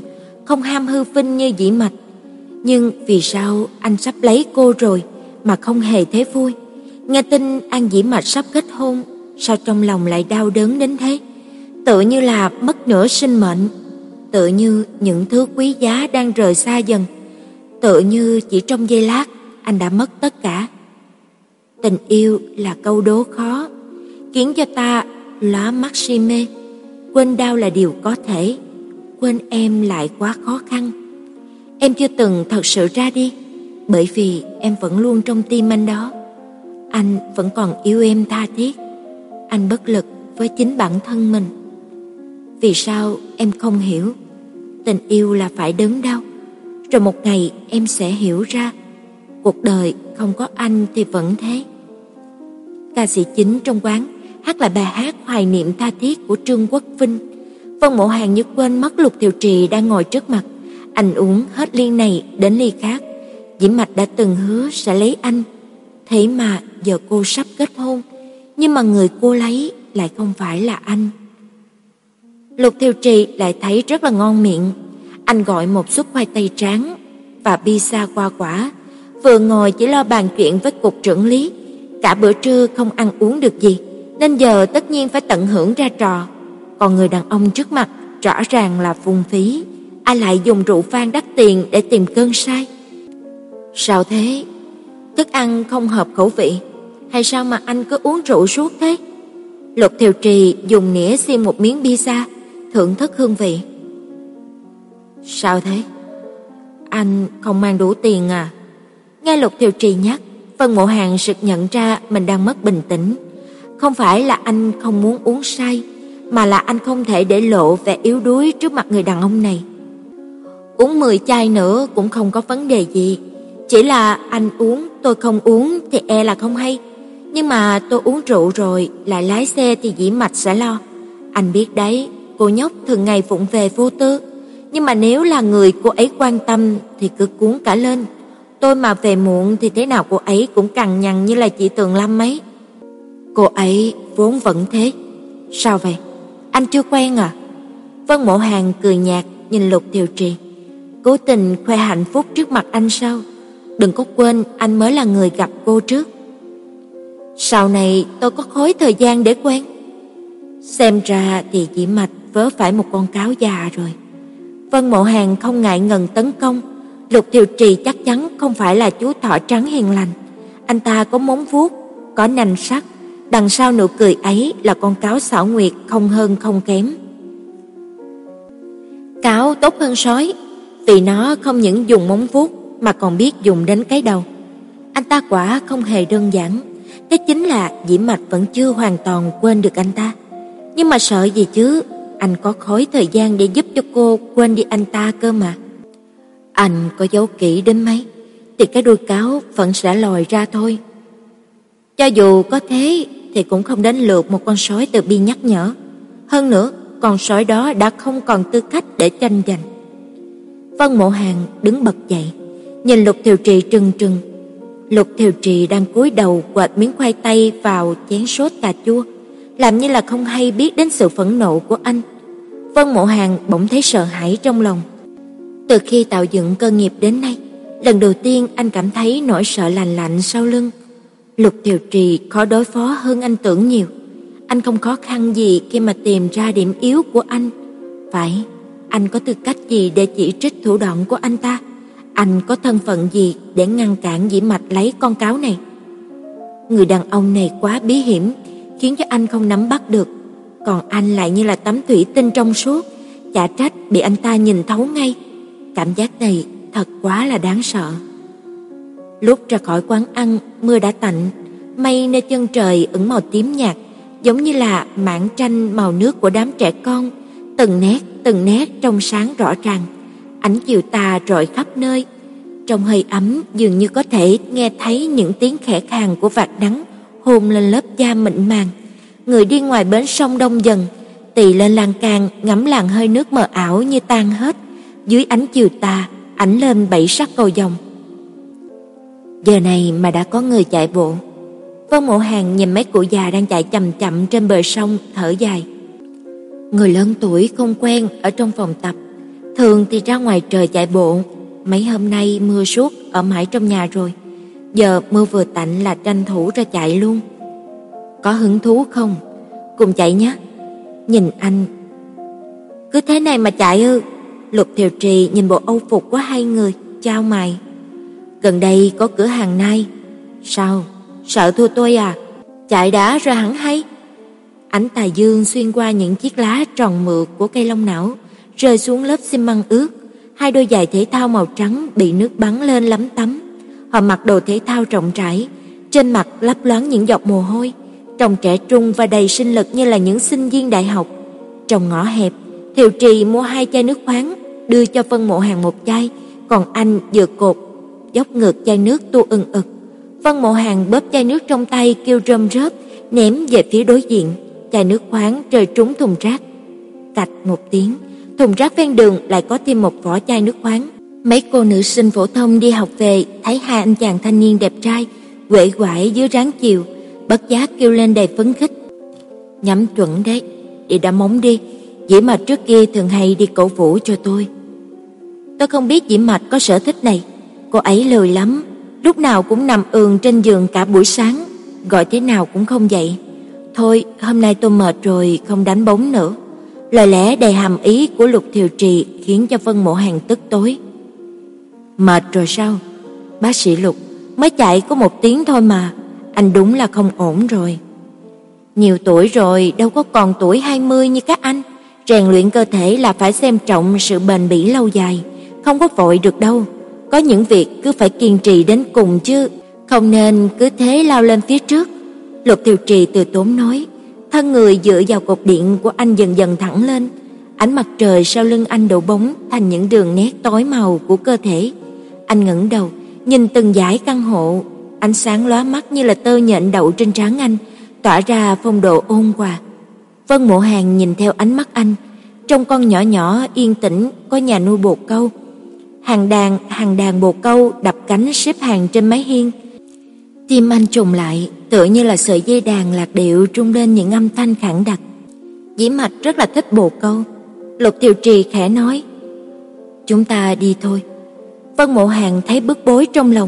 không ham hư vinh như Dĩ Mạch. Nhưng vì sao anh sắp lấy cô rồi mà không hề thấy vui? Nghe tin An Dĩ Mạch sắp kết hôn, sao trong lòng lại đau đớn đến thế? Tự như là mất nửa sinh mệnh, tự như những thứ quý giá đang rời xa dần, tự như chỉ trong giây lát anh đã mất tất cả. Tình yêu là câu đố khó, khiến cho ta lóa mắt si mê. Quên đau là điều có thể, quên em lại quá khó khăn. Em chưa từng thật sự ra đi, bởi vì em vẫn luôn trong tim anh đó. Anh vẫn còn yêu em tha thiết. Anh bất lực với chính bản thân mình. Vì sao em không hiểu? Tình yêu là phải đớn đau. Rồi một ngày em sẽ hiểu ra, cuộc đời không có anh thì vẫn thế. Ca sĩ chính trong quán hát lại bài hát hoài niệm tha thiết của Trương Quốc Vinh. Vân Mộ Hàn như quên mất Lục Thiều Trì đang ngồi trước mặt. Anh uống hết ly này đến ly khác. Dĩ Mạch đã từng hứa sẽ lấy anh, thế mà giờ cô sắp kết hôn, nhưng mà người cô lấy lại không phải là anh. Lục Thiều Trì lại thấy rất là ngon miệng. Anh gọi một suất khoai tây tráng và pizza qua quả, vừa ngồi chỉ lo bàn chuyện với cục trưởng lý. Cả bữa trưa không ăn uống được gì, nên giờ tất nhiên phải tận hưởng ra trò. Còn người đàn ông trước mặt rõ ràng là phung phí. Ai lại dùng rượu vang đắt tiền để tìm cơn say? Sao thế? Thức ăn không hợp khẩu vị, hay sao mà anh cứ uống rượu suốt thế? Lục Thiều Trì dùng nĩa xiên một miếng pizza, thưởng thức hương vị. Sao thế? Anh không mang đủ tiền à? Nghe Lục Thiều Trì nhắc, Vân Mộ Hàn sực nhận ra mình đang mất bình tĩnh. Không phải là anh không muốn uống say, mà là anh không thể để lộ vẻ yếu đuối trước mặt người đàn ông này. Uống mười chai nữa cũng không có vấn đề gì, chỉ là anh uống tôi không uống thì e là không hay. Nhưng mà tôi uống rượu rồi lại lái xe thì Dĩ Mạch sẽ lo. Anh biết đấy, cô nhóc thường ngày vụng về vô tư, nhưng mà nếu là người cô ấy quan tâm thì cứ cuốn cả lên. Tôi mà về muộn thì thế nào cô ấy cũng cằn nhằn như là chị Tường Lâm ấy. Cô ấy vốn vẫn thế. Sao vậy? Anh chưa quen à? Vân Mộ Hàn cười nhạt nhìn Lục Thiều Trì. Cố tình khoe hạnh phúc trước mặt anh sao? Đừng có quên anh mới là người gặp cô trước. Sau này tôi có khối thời gian để quen. Xem ra thì Dĩ Mạch vớ phải một con cáo già rồi. Vân Mộ Hàn không ngại ngần tấn công. Lục Thiều Trì chắc chắn không phải là chú thỏ trắng hiền lành. Anh ta có móng vuốt, có nanh sắc, đằng sau nụ cười ấy là con cáo xảo nguyệt không hơn không kém. Cáo tốt hơn sói, vì nó không những dùng móng vuốt mà còn biết dùng đến cái đầu. Anh ta quả không hề đơn giản. Cái chính là Dĩ Mạch vẫn chưa hoàn toàn quên được anh ta. Nhưng mà sợ gì chứ, anh có khối thời gian để giúp cho cô quên đi anh ta cơ mà. Anh có giấu kỹ đến mấy thì cái đuôi cáo vẫn sẽ lòi ra thôi. Cho dù có thế thì cũng không đến lượt một con sói từ bi nhắc nhở. Hơn nữa, con sói đó đã không còn tư cách để tranh giành. Vân Mộ Hàn đứng bật dậy, nhìn Lục Thiều Trì trừng trừng. Lục Thiều Trì đang cúi đầu quệt miếng khoai tây vào chén sốt cà chua, làm như là không hay biết đến sự phẫn nộ của anh. Vân Mộ Hàn bỗng thấy sợ hãi trong lòng. Từ khi tạo dựng cơ nghiệp đến nay, lần đầu tiên anh cảm thấy nỗi sợ lạnh lạnh sau lưng. Lục Thiều Trì khó đối phó hơn anh tưởng nhiều. Anh không khó khăn gì khi mà tìm ra điểm yếu của anh. Phải, anh có tư cách gì để chỉ trích thủ đoạn của anh ta? Anh có thân phận gì để ngăn cản Dĩ Mạch lấy con cáo này? Người đàn ông này quá bí hiểm, khiến cho anh không nắm bắt được. Còn anh lại như là tấm thủy tinh trong suốt, chả trách bị anh ta nhìn thấu ngay. Cảm giác này thật quá là đáng sợ. Lúc ra khỏi quán ăn, mưa đã tạnh, mây nơi chân trời ửng màu tím nhạt, giống như là mảng tranh màu nước của đám trẻ con, từng nét từng nét trong sáng rõ ràng. Ánh chiều tà rọi khắp nơi, trong hơi ấm dường như có thể nghe thấy những tiếng khẽ khàng của vạt nắng hôn lên lớp da mịn màng. Người đi ngoài bến sông đông dần, tì lên lan can ngắm làn hơi nước mờ ảo như tan hết. Dưới ánh chiều tà ánh lên bảy sắc cầu vồng. Giờ này mà đã có người chạy bộ. Vân Mộ Hàn nhìn mấy cụ già đang chạy chậm chậm trên bờ sông, thở dài. Người lớn tuổi không quen ở trong phòng tập, Thường thì ra ngoài trời chạy bộ, mấy hôm nay mưa suốt ở mãi trong nhà rồi. Giờ mưa vừa tạnh là tranh thủ ra chạy luôn. Có hứng thú không? Cùng chạy nhé. Nhìn anh. Cứ thế này mà chạy ư? Lục Thiều Trì nhìn bộ âu phục của hai người, chau mày. Gần đây có cửa hàng Nike. Sao? Sợ thua tôi à? Chạy đã rồi hẳn hay. Ánh tà dương xuyên qua những chiếc lá tròn mượt của cây long não, rơi xuống lớp xi măng ướt. Hai đôi giày thể thao màu trắng bị nước bắn lên lấm tấm. Họ mặc đồ thể thao rộng rãi, trên mặt lấp loáng những giọt mồ hôi, trông trẻ trung và đầy sinh lực như là những sinh viên đại học. Trong ngõ hẹp, Thiều Trì mua hai chai nước khoáng, đưa cho Vân Mộ Hàn một chai, còn anh vừa cột dốc ngược chai nước tu ừng ực. Vân Mộ Hàn bóp chai nước trong tay kêu rơm rớp, ném về phía đối diện. Chai nước khoáng rơi trúng thùng rác. Cạch một tiếng, thùng rác ven đường lại có thêm một vỏ chai nước khoáng. Mấy cô nữ sinh phổ thông đi học về thấy hai anh chàng thanh niên đẹp trai uể oải dưới ráng chiều, bất giác kêu lên đầy phấn khích. Nhắm chuẩn đấy, đi đá móng đi. Diễm Mạch trước kia thường hay đi cổ vũ cho tôi. Tôi không biết Diễm Mạch có sở thích này. Cô ấy lười lắm, lúc nào cũng nằm ườn trên giường cả buổi sáng, gọi thế nào cũng không dậy. Thôi, hôm nay tôi mệt rồi, không đánh bóng nữa. Lời lẽ đầy hàm ý của Lục Thiều Trì khiến cho Vân Mộ Hàn tức tối. Mệt rồi sao? Bác sĩ Lục, mới chạy có một tiếng thôi mà, anh đúng là không ổn rồi. Nhiều tuổi rồi, đâu có còn tuổi hai mươi như các anh. Rèn luyện cơ thể là phải xem trọng sự bền bỉ lâu dài, không có vội được đâu. Có những việc cứ phải kiên trì đến cùng chứ, không nên cứ thế lao lên phía trước. Lục Thiều Trì từ tốn nói, thân người dựa vào cột điện của anh dần dần thẳng lên. Ánh mặt trời sau lưng anh đổ bóng thành những đường nét tối màu của cơ thể. Anh ngẩng đầu, nhìn từng dãy căn hộ, ánh sáng lóa mắt như là tơ nhện đậu trên trán anh, tỏa ra phong độ ôn hòa. Vân Mộ Hàn nhìn theo ánh mắt anh, trong con nhỏ nhỏ yên tĩnh có nhà nuôi bồ câu. Hàng đàn, hàng đàn bồ câu đập cánh xếp hàng trên mái hiên. Tim anh trùng lại, tựa như là sợi dây đàn lạc điệu trung lên những âm thanh khẳng đặc. Diễm Mạch rất là thích bồ câu. Lục Thiều Trì khẽ nói, chúng ta đi thôi. Vân Mộ Hàn thấy bức bối trong lòng.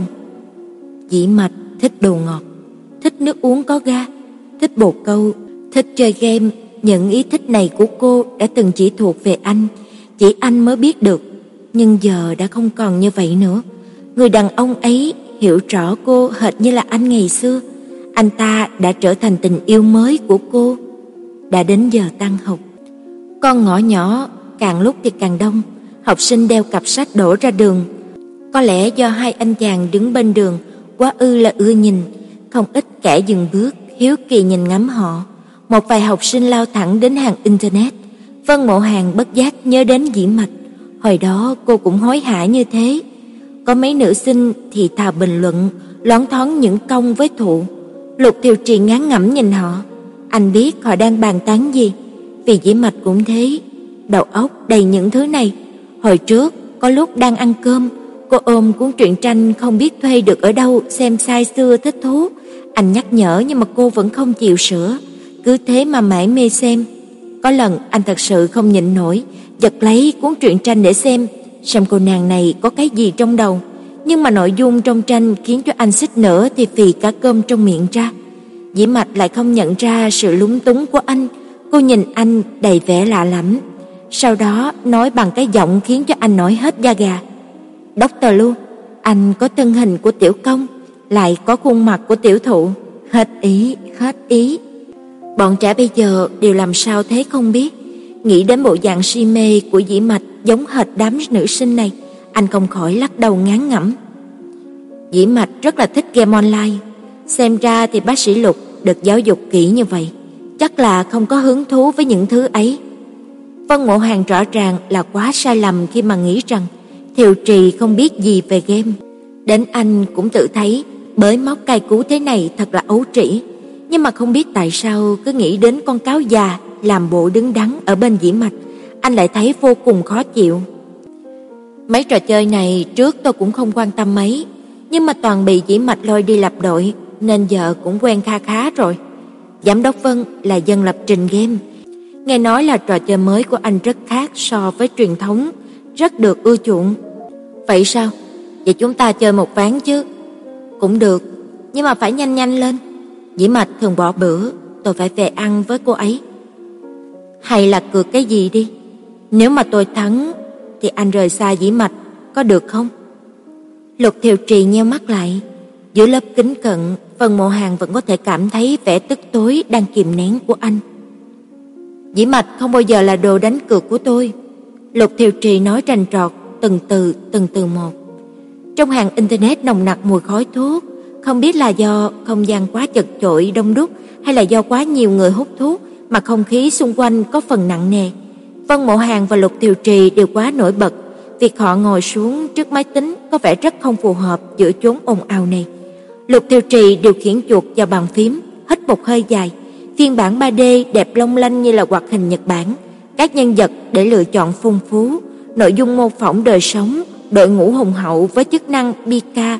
Diễm Mạch thích đồ ngọt, thích nước uống có ga, thích bồ câu, thích chơi game. Những ý thích này của cô đã từng chỉ thuộc về anh, chỉ anh mới biết được. Nhưng giờ đã không còn như vậy nữa. Người đàn ông ấy hiểu rõ cô hệt như là anh ngày xưa. Anh ta đã trở thành tình yêu mới của cô. Đã đến giờ tan học. Con ngõ nhỏ càng lúc thì càng đông. Học sinh đeo cặp sách đổ ra đường. Có lẽ do hai anh chàng đứng bên đường quá ư là ưa nhìn, không ít kẻ dừng bước hiếu kỳ nhìn ngắm họ. Một vài học sinh lao thẳng đến hàng internet. Vân Mộ Hàn bất giác nhớ đến Diễm Mạch. Hồi đó cô cũng hối hả như thế. Có mấy nữ sinh thì thà bình luận, loáng thoáng những công với thụ. Lục Thiều Trì ngán ngẩm nhìn họ. Anh biết họ đang bàn tán gì. Vì Diễm Mạch cũng thế, đầu óc đầy những thứ này. Hồi trước có lúc đang ăn cơm, cô ôm cuốn truyện tranh không biết thuê được ở đâu xem sai xưa thích thú. Anh nhắc nhở nhưng mà cô vẫn không chịu sửa, cứ thế mà mãi mê xem. Có lần anh thật sự không nhịn nổi, giật lấy cuốn truyện tranh để xem, xem cô nàng này có cái gì trong đầu. Nhưng mà nội dung trong tranh khiến cho anh xích nữa thì phì cả cơm trong miệng ra. Diễm Mạch lại không nhận ra sự lúng túng của anh. Cô nhìn anh đầy vẻ lạ lẫm, sau đó nói bằng cái giọng khiến cho anh nổi hết da gà. Doctor Lu, anh có thân hình của tiểu công, lại có khuôn mặt của tiểu thụ. Hết ý, hết ý. Bọn trẻ bây giờ đều làm sao thế không biết. Nghĩ đến bộ dạng si mê của Diễm Mạch giống hệt đám nữ sinh này, anh không khỏi lắc đầu ngán ngẩm. Diễm Mạch rất là thích game online. Xem ra thì bác sĩ Lục được giáo dục kỹ như vậy, chắc là không có hứng thú với những thứ ấy. Vân Mộ Hàn rõ ràng là quá sai lầm khi mà nghĩ rằng Thiều Trì không biết gì về game. Đến anh cũng tự thấy bới móc cay cú thế này thật là ấu trĩ. Nhưng mà không biết tại sao cứ nghĩ đến con cáo già làm bộ đứng đắn ở bên Diễm Mạch, anh lại thấy vô cùng khó chịu. Mấy trò chơi này trước tôi cũng không quan tâm mấy, nhưng mà toàn bị Diễm Mạch lôi đi lập đội, nên giờ cũng quen kha khá rồi. Giám đốc Vân là dân lập trình game. Nghe nói là trò chơi mới của anh rất khác so với truyền thống, rất được ưa chuộng. Vậy sao? Vậy chúng ta chơi một ván chứ? Cũng được, nhưng mà phải nhanh nhanh lên. Dĩ Mạch thường bỏ bữa, tôi phải về ăn với cô ấy. Hay là cược cái gì đi? Nếu mà tôi thắng thì anh rời xa Dĩ Mạch, có được không? Lục Thiều Trì nheo mắt lại, dưới lớp kính cận, Vân Mộ Hàn vẫn có thể cảm thấy vẻ tức tối đang kìm nén của anh. Dĩ Mạch không bao giờ là đồ đánh cược của tôi. Lục Thiều Trì nói rành rọt, từng từ từng từ một. Trong hàng internet nồng nặc mùi khói thuốc, không biết là do không gian quá chật chội đông đúc hay là do quá nhiều người hút thuốc mà không khí xung quanh có phần nặng nề. Vân Mộ Hàn và Lục Thiều Trì đều quá nổi bật, việc họ ngồi xuống trước máy tính có vẻ rất không phù hợp giữa chốn ồn ào này. Lục Thiều Trì điều khiển chuột vào bàn phím, hít một hơi dài. Phiên bản ba D đẹp long lanh như là hoạt hình Nhật Bản, các nhân vật để lựa chọn phong phú, nội dung mô phỏng đời sống, đội ngũ hùng hậu với chức năng bi ca.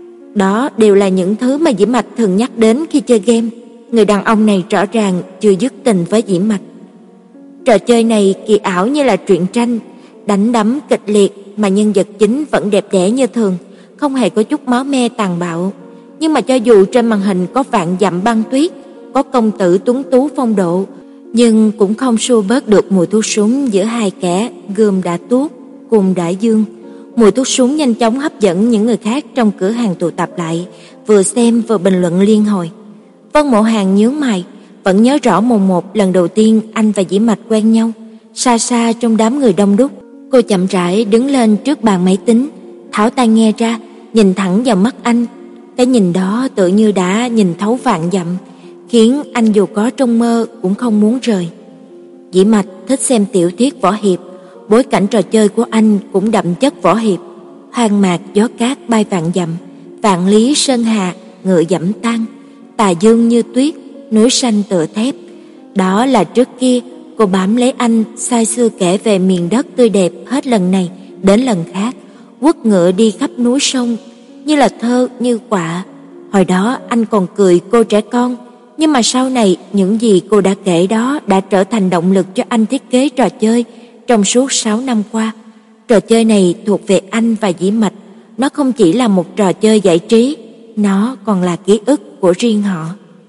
Đó đều là những thứ mà Dĩ Mạch thường nhắc đến khi chơi game. Người đàn ông này rõ ràng chưa dứt tình với Dĩ Mạch. Trò chơi này kỳ ảo như là truyện tranh, đánh đấm kịch liệt mà nhân vật chính vẫn đẹp đẽ như thường, không hề có chút máu me tàn bạo. Nhưng mà cho dù trên màn hình có vạn dặm băng tuyết, có công tử tuấn tú phong độ, nhưng cũng không xua bớt được mùi thuốc súng giữa hai kẻ gươm đã tuốt cùng đại dương. Mùi thuốc súng nhanh chóng hấp dẫn những người khác trong cửa hàng tụ tập lại, vừa xem vừa bình luận liên hồi. Vân Mộ Hàn nhướng mày, vẫn nhớ rõ mồn một lần đầu tiên anh và Dĩ Mạch quen nhau, xa xa trong đám người đông đúc. Cô chậm rãi đứng lên trước bàn máy tính, tháo tai nghe ra, nhìn thẳng vào mắt anh. Cái nhìn đó tự như đã nhìn thấu vạn dặm, khiến anh dù có trong mơ cũng không muốn rời. Dĩ Mạch thích xem tiểu thuyết võ hiệp, bối cảnh trò chơi của anh cũng đậm chất võ hiệp. Hoang mạc gió cát bay vạn dặm, vạn lý sơn hà ngựa dẫm tan, tà dương như tuyết, núi xanh tựa thép. Đó là trước kia cô bám lấy anh say sưa kể về miền đất tươi đẹp hết lần này đến lần khác, quất ngựa đi khắp núi sông, như là thơ như họa. Hồi đó anh còn cười cô trẻ con, nhưng mà sau này những gì cô đã kể đó đã trở thành động lực cho anh thiết kế trò chơi trong suốt sáu năm qua. Trò chơi này thuộc về anh và Dĩ Mạch, nó không chỉ là một trò chơi giải trí, nó còn là ký ức của riêng họ.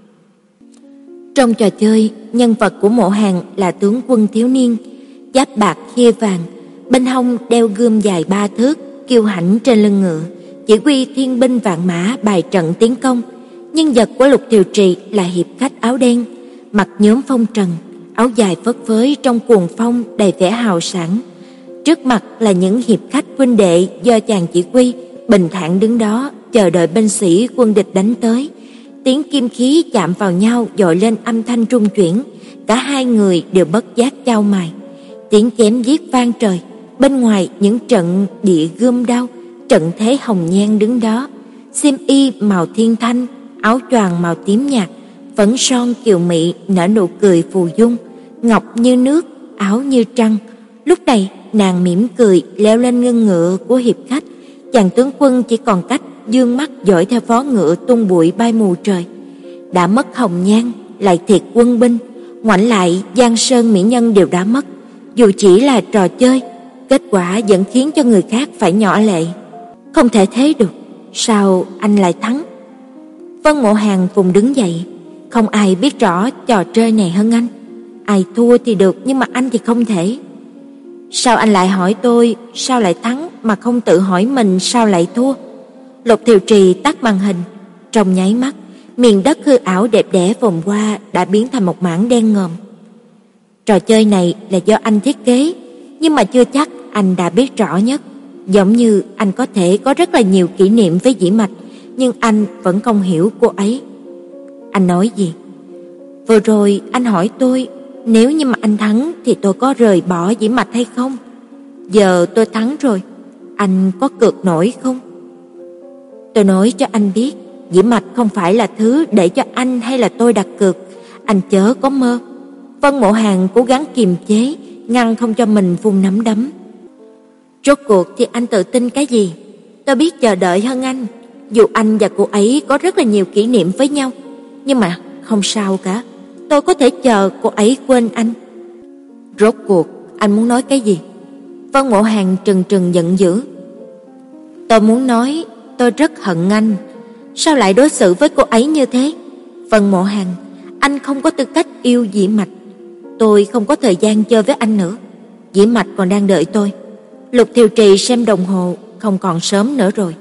Trong trò chơi, nhân vật của Mộ Hàn là tướng quân thiếu niên, giáp bạc khia vàng, bên hông đeo gươm dài ba thước, kiêu hãnh trên lưng ngựa, chỉ huy thiên binh vạn mã bài trận tiến công. Nhân vật của Lục Thiều Trì là hiệp khách áo đen, mặc nhuốm phong trần, áo dài phất phới trong cuồng phong đầy vẻ hào sảng. Trước mặt là những hiệp khách huynh đệ do chàng chỉ huy, bình thản đứng đó chờ đợi binh sĩ quân địch đánh tới. Tiếng kim khí chạm vào nhau dội lên âm thanh rung chuyển, cả hai người đều bất giác chau mày. Tiếng chém giết vang trời, bên ngoài những trận địa gươm đao, trận thế hồng nhan đứng đó, xiêm y màu thiên thanh, áo choàng màu tím nhạt, phấn son kiều mị nở nụ cười phù dung, ngọc như nước, áo như trăng. Lúc này nàng mỉm cười leo lên lưng ngựa của hiệp khách, chàng tướng quân chỉ còn cách dương mắt dõi theo vó ngựa tung bụi bay mù trời. Đã mất hồng nhan, lại thiệt quân binh, ngoảnh lại giang sơn mỹ nhân đều đã mất. Dù chỉ là trò chơi, kết quả vẫn khiến cho người khác phải nhỏ lệ. Không thể thế được, sao anh lại thắng? Vân Mộ Hàn vùng đứng dậy, không ai biết rõ trò chơi này hơn anh. Ai thua thì được, nhưng mà anh thì không thể. Sao anh lại hỏi tôi sao lại thắng mà không tự hỏi mình sao lại thua? Lục Thiều Trì tắt màn hình, trong nháy mắt, miền đất hư ảo đẹp đẽ vòng qua đã biến thành một mảng đen ngòm. Trò chơi này là do anh thiết kế, nhưng mà chưa chắc anh đã biết rõ nhất. Giống như anh có thể có rất là nhiều kỷ niệm với Dĩ Mạch, nhưng anh vẫn không hiểu cô ấy. Anh nói gì? Vừa rồi anh hỏi tôi nếu như mà anh thắng thì tôi có rời bỏ Dĩ Mạch hay không? Giờ tôi thắng rồi, anh có cược nổi không? Tôi nói cho anh biết, Dĩ Mạch không phải là thứ để cho anh hay là tôi đặt cược, anh chớ có mơ. Vân Mộ Hàn cố gắng kiềm chế, ngăn không cho mình vung nắm đấm. Rốt cuộc thì anh tự tin cái gì? Tôi biết chờ đợi hơn anh. Dù anh và cô ấy có rất là nhiều kỷ niệm với nhau, nhưng mà không sao cả, tôi có thể chờ cô ấy quên anh. Rốt cuộc anh muốn nói cái gì? Vân Mộ Hàn trừng trừng giận dữ. Tôi muốn nói tôi rất hận anh. Sao lại đối xử với cô ấy như thế? Vân Mộ Hàn, anh không có tư cách yêu Dĩ Mạch. Tôi không có thời gian chơi với anh nữa. Dĩ Mạch còn đang đợi tôi. Lục Thiều Trì xem đồng hồ, không còn sớm nữa rồi.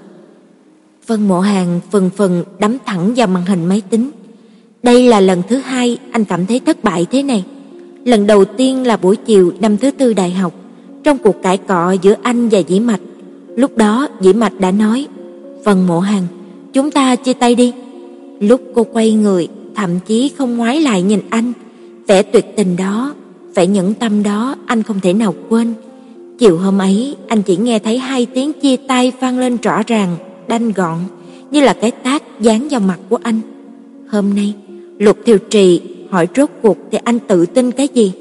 Vân Mộ Hàn phừng phừng đấm thẳng vào màn hình máy tính. Đây là lần thứ hai anh cảm thấy thất bại thế này. Lần đầu tiên là buổi chiều năm thứ tư đại học, trong cuộc cãi cọ giữa anh và Dĩ Mạch. Lúc đó Dĩ Mạch đã nói, Vân Mộ Hàn, chúng ta chia tay đi. Lúc cô quay người, thậm chí không ngoái lại nhìn anh, vẻ tuyệt tình đó, vẻ nhẫn tâm đó anh không thể nào quên. Chiều hôm ấy, anh chỉ nghe thấy hai tiếng chia tay vang lên rõ ràng, đanh gọn, như là cái tát giáng vào mặt của anh. Hôm nay, Lục Thiều Trì hỏi rốt cuộc thì anh tự tin cái gì?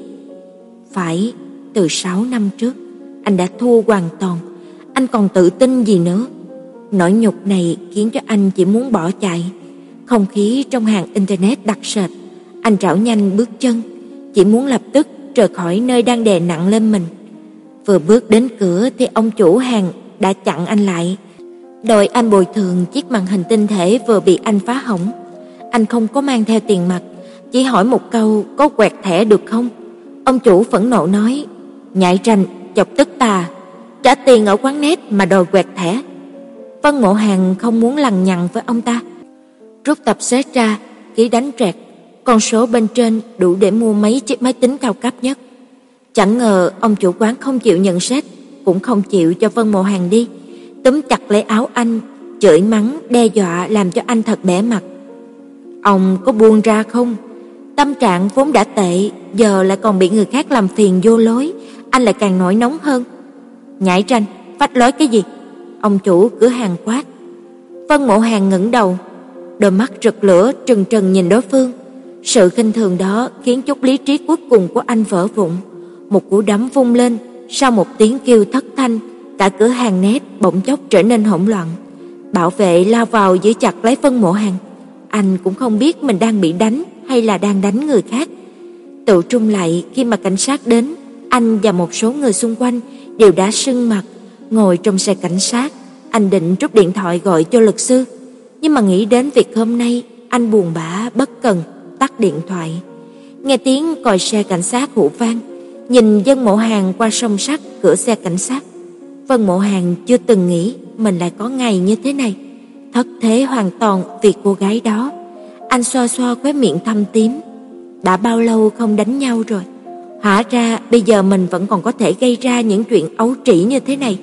Phải, từ sáu năm trước, anh đã thua hoàn toàn, anh còn tự tin gì nữa? Nỗi nhục này khiến cho anh chỉ muốn bỏ chạy. Không khí trong hàng internet đặc sệt, anh rảo nhanh bước chân, chỉ muốn lập tức rời khỏi nơi đang đè nặng lên mình. Vừa bước đến cửa thì ông chủ hàng đã chặn anh lại, đòi anh bồi thường chiếc màn hình tinh thể vừa bị anh phá hỏng. Anh không có mang theo tiền mặt, chỉ hỏi một câu có quẹt thẻ được không? Ông chủ phẫn nộ nói, nhại ranh, chọc tức ta, trả tiền ở quán net mà đòi quẹt thẻ. Vân Mộ Hàn không muốn lằng nhằng với ông ta, rút tập xét ra, ký đánh trẹt, con số bên trên đủ để mua mấy chiếc máy tính cao cấp nhất. Chẳng ngờ ông chủ quán không chịu nhận xét, cũng không chịu cho Vân Mộ Hàn đi, túm chặt lấy áo anh, chửi mắng, đe dọa làm cho anh thật bẽ mặt. Ông có buông ra không? Tâm trạng vốn đã tệ, giờ lại còn bị người khác làm phiền vô lối, anh lại càng nổi nóng hơn. Nhảy ranh, phách lối cái gì? Ông chủ cửa hàng quát. Vân Mộ Hàn ngẩng đầu, đôi mắt rực lửa trừng trừng nhìn đối phương. Sự khinh thường đó khiến chút lý trí cuối cùng của anh vỡ vụn. Một cú đấm vung lên, sau một tiếng kêu thất thanh, cả cửa hàng net bỗng chốc trở nên hỗn loạn. Bảo vệ lao vào giữ chặt lấy Vân Mộ Hàn. Anh cũng không biết mình đang bị đánh hay là đang đánh người khác. Tự trung lại khi mà cảnh sát đến, anh và một số người xung quanh đều đã sưng mặt, ngồi trong xe cảnh sát. Anh định rút điện thoại gọi cho luật sư, nhưng mà nghĩ đến việc hôm nay, anh buồn bã bất cần tắt điện thoại. Nghe tiếng còi xe cảnh sát hú vang, nhìn Vân Mộ Hàn qua song sắt cửa xe cảnh sát. Vân Mộ Hàn chưa từng nghĩ mình lại có ngày như thế này, thất thế hoàn toàn vì cô gái đó. Anh xoa xoa khóe miệng thâm tím. Đã bao lâu không đánh nhau rồi? Hóa ra bây giờ mình vẫn còn có thể gây ra những chuyện ấu trĩ như thế này.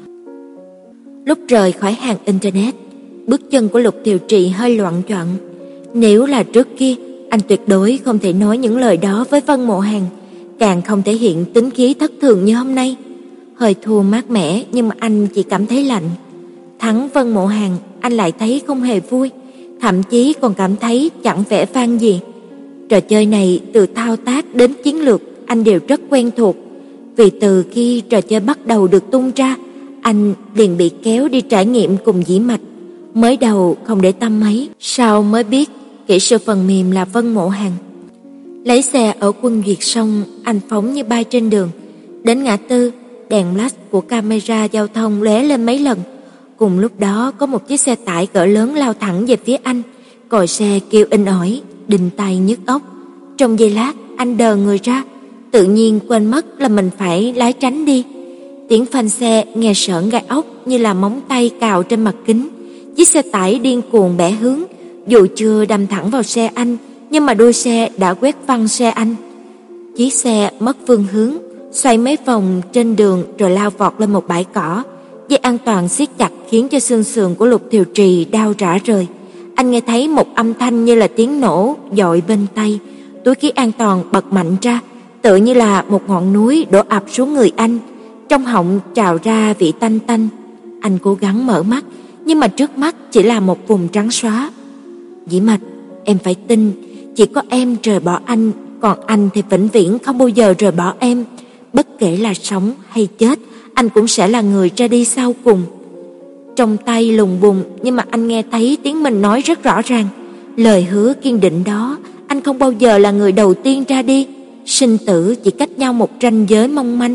Lúc rời khỏi hàng internet, bước chân của Lục Thiều Trì hơi loạn choạng. Nếu là trước kia, anh tuyệt đối không thể nói những lời đó với Vân Mộ Hàn, càng không thể hiện tính khí thất thường như hôm nay. Hơi thua mát mẻ nhưng mà anh chỉ cảm thấy lạnh. Thắng Vân Mộ Hàn, anh lại thấy không hề vui, thậm chí còn cảm thấy chẳng vẻ vang gì. Trò chơi này từ thao tác đến chiến lược anh đều rất quen thuộc. Vì từ khi trò chơi bắt đầu được tung ra, anh liền bị kéo đi trải nghiệm cùng Dĩ Mạch. Mới đầu không để tâm mấy, sau mới biết kỹ sư phần mềm là Vân Mộ Hàn. Lấy xe ở Quân Duyệt xong, anh phóng như bay trên đường. Đến ngã tư, đèn flash của camera giao thông lóe lên mấy lần. Cùng lúc đó có một chiếc xe tải cỡ lớn lao thẳng về phía anh. Còi xe kêu inh ỏi, đinh tai nhức óc. Trong giây lát, anh đờ người ra, tự nhiên quên mất là mình phải lái tránh đi. Tiếng phanh xe nghe sởn gai ốc như là móng tay cào trên mặt kính. Chiếc xe tải điên cuồng bẻ hướng, dù chưa đâm thẳng vào xe anh, nhưng mà đuôi xe đã quét văng xe anh. Chiếc xe mất phương hướng, xoay mấy vòng trên đường rồi lao vọt lên một bãi cỏ. Dây an toàn siết chặt khiến cho xương sườn của Lục Thiều Trì đau rã rời. Anh nghe thấy một âm thanh như là tiếng nổ dội bên tai, túi khí an toàn bật mạnh ra, tựa như là một ngọn núi đổ ập xuống người anh. Trong họng trào ra vị tanh tanh. Anh cố gắng mở mắt, nhưng mà trước mắt chỉ là một vùng trắng xóa. Dĩ Mạch, em phải tin, chỉ có em rời bỏ anh, còn anh thì vĩnh viễn không bao giờ rời bỏ em. Bất kể là sống hay chết, anh cũng sẽ là người ra đi sau cùng. Trong tay lùng bùng, nhưng mà anh nghe thấy tiếng mình nói rất rõ ràng. Lời hứa kiên định đó, anh không bao giờ là người đầu tiên ra đi. Sinh tử chỉ cách nhau một ranh giới mong manh.